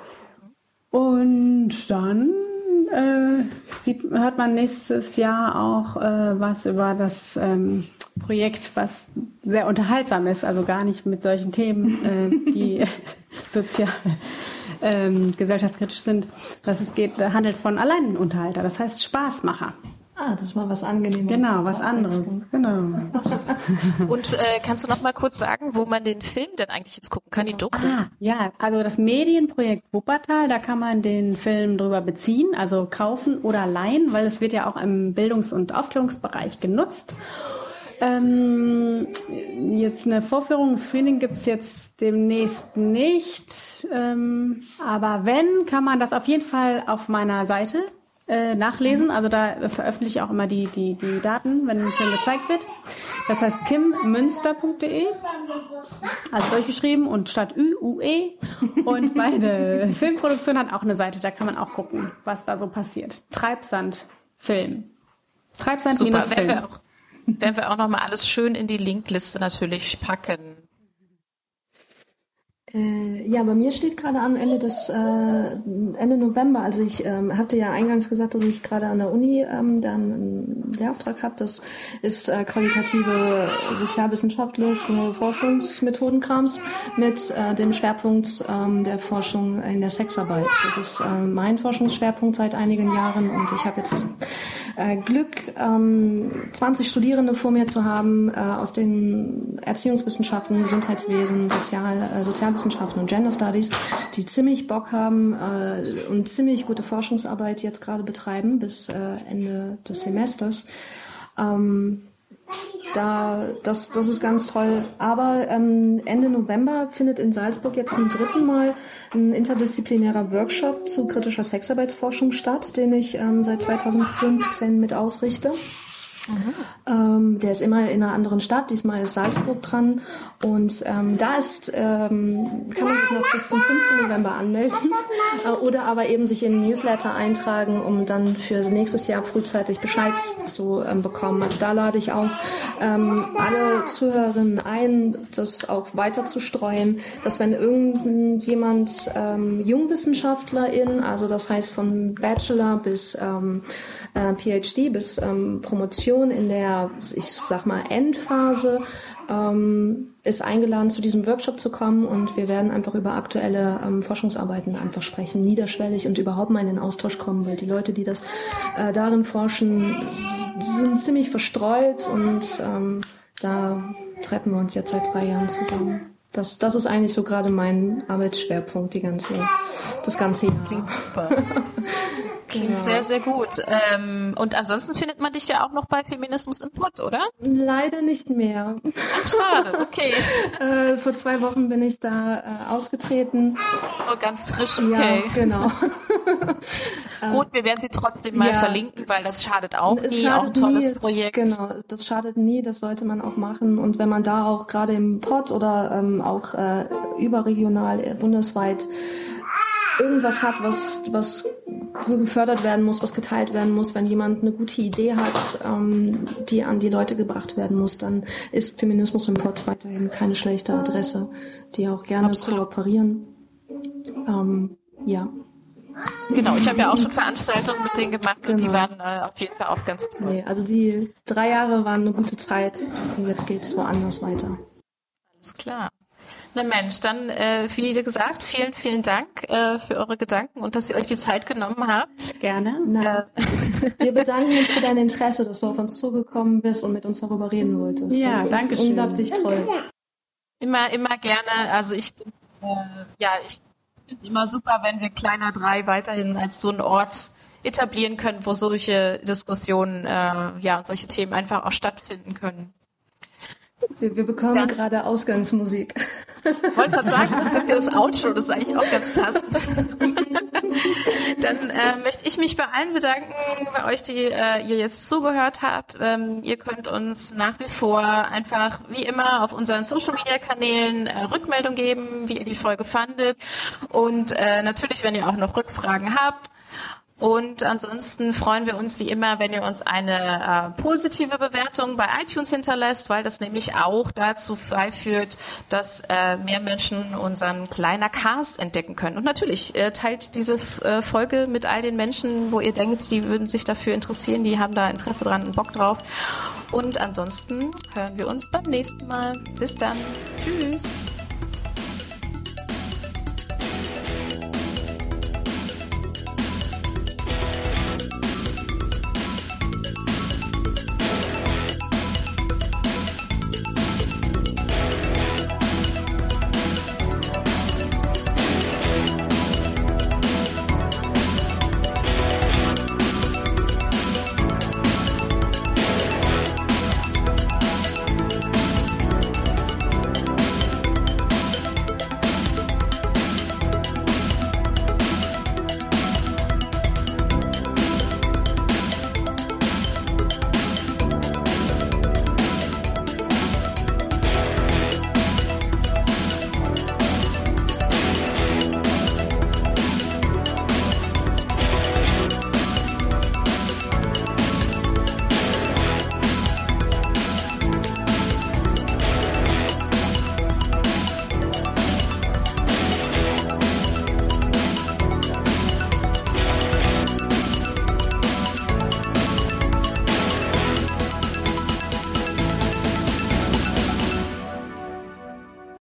Und dann hört man nächstes Jahr auch was über das Projekt, was sehr unterhaltsam ist, also gar nicht mit solchen Themen, die sozial gesellschaftskritisch sind, dass es handelt von Alleinunterhalter, das heißt Spaßmacher. Das ist mal was Angenehmes. Genau, was anderes. Genau. Und kannst du noch mal kurz sagen, wo man den Film denn eigentlich jetzt gucken kann, die Doku? Ja, also das Medienprojekt Wuppertal, da kann man den Film drüber beziehen, also kaufen oder leihen, weil es wird ja auch im Bildungs- und Aufklärungsbereich genutzt. Jetzt eine Vorführung, ein Screening gibt's jetzt demnächst nicht. Aber wenn, kann man das auf jeden Fall auf meiner Seite nachlesen. Also da veröffentliche ich auch immer die Daten, wenn ein Film gezeigt wird. Das heißt kimmünster.de, also durchgeschrieben und statt UE. Und meine Filmproduktion hat auch eine Seite, da kann man auch gucken, was da so passiert. Treibsand-Film. Treibsand-Film. Werden wir auch nochmal alles schön in die Linkliste natürlich packen. Ja, bei mir steht gerade an Ende November. Also ich hatte ja eingangs gesagt, dass ich gerade an der Uni dann einen Lehrauftrag habe. Das ist qualitative sozialwissenschaftliche Forschungsmethodenkrams mit dem Schwerpunkt der Forschung in der Sexarbeit. Das ist mein Forschungsschwerpunkt seit einigen Jahren und ich habe jetzt das Glück, 20 Studierende vor mir zu haben aus den Erziehungswissenschaften, Gesundheitswesen, Sozialwissenschaften und Gender Studies, die ziemlich Bock haben und ziemlich gute Forschungsarbeit jetzt gerade betreiben bis Ende des Semesters. Das ist ganz toll. Aber Ende November findet in Salzburg jetzt zum 3. Mal ein interdisziplinärer Workshop zu kritischer Sexarbeitsforschung statt, den ich seit 2015 mit ausrichte. Der ist immer in einer anderen Stadt, diesmal ist Salzburg dran und da kann man sich noch bis zum 5. November anmelden oder aber eben sich in den Newsletter eintragen, um dann für nächstes Jahr frühzeitig Bescheid zu bekommen. Also da lade ich auch alle Zuhörerinnen ein, das auch weiter zu streuen, dass wenn irgendjemand Jungwissenschaftlerin, also das heißt von Bachelor bis PhD bis Promotion in der, ich sag mal, Endphase, ist eingeladen, zu diesem Workshop zu kommen und wir werden einfach über aktuelle Forschungsarbeiten einfach sprechen, niederschwellig und überhaupt mal in den Austausch kommen, weil die Leute, die das darin forschen, sind ziemlich verstreut und da treffen wir uns jetzt seit 3 Jahren zusammen. Das ist eigentlich so gerade mein Arbeitsschwerpunkt, das ganze Jahr. Klingt super. Klingt sehr, sehr gut. Und ansonsten findet man dich ja auch noch bei Feminismus im Pott, oder? Leider nicht mehr. Ach, schade, okay. Vor 2 Wochen bin ich da ausgetreten. Oh, ganz frisch, okay. Ja, genau. Gut, wir werden sie trotzdem mal verlinken, weil das schadet auch nie, auch ein tolles Projekt. Genau, das schadet nie, das sollte man auch machen. Und wenn man da auch gerade im Pott oder auch überregional, bundesweit irgendwas hat, was gefördert werden muss, was geteilt werden muss, wenn jemand eine gute Idee hat, die an die Leute gebracht werden muss, dann ist Feminismus im Pott weiterhin keine schlechte Adresse, die auch gerne kooperieren. Ja. Genau, ich habe ja auch schon Veranstaltungen mit denen gemacht und die waren auf jeden Fall auch ganz toll. Nee, also die 3 Jahre waren eine gute Zeit und jetzt geht's woanders weiter. Alles klar. Na Mensch, dann wie gesagt, vielen, vielen Dank für eure Gedanken und dass ihr euch die Zeit genommen habt. Gerne. Wir bedanken uns für dein Interesse, dass du auf uns zugekommen bist und mit uns darüber reden wolltest. Ja, das danke ist schön. Unglaublich toll. Immer gerne. Also ich bin immer super, wenn wir Kleiner 3 weiterhin als so einen Ort etablieren können, wo solche Diskussionen und solche Themen einfach auch stattfinden können. Wir bekommen gerade Ausgangsmusik. Ich wollte gerade sagen, das ist jetzt ja das Outro, das ist eigentlich auch ganz passend. Dann möchte ich mich bei allen bedanken, bei euch, die ihr jetzt zugehört habt. Ihr könnt uns nach wie vor einfach wie immer auf unseren Social-Media-Kanälen Rückmeldung geben, wie ihr die Folge fandet. Und natürlich, wenn ihr auch noch Rückfragen habt. Und ansonsten freuen wir uns wie immer, wenn ihr uns eine positive Bewertung bei iTunes hinterlässt, weil das nämlich auch dazu beiführt, dass mehr Menschen unseren Kleiner Cast entdecken können. Und natürlich teilt diese Folge mit all den Menschen, wo ihr denkt, die würden sich dafür interessieren, die haben da Interesse dran und Bock drauf. Und ansonsten hören wir uns beim nächsten Mal. Bis dann. Tschüss.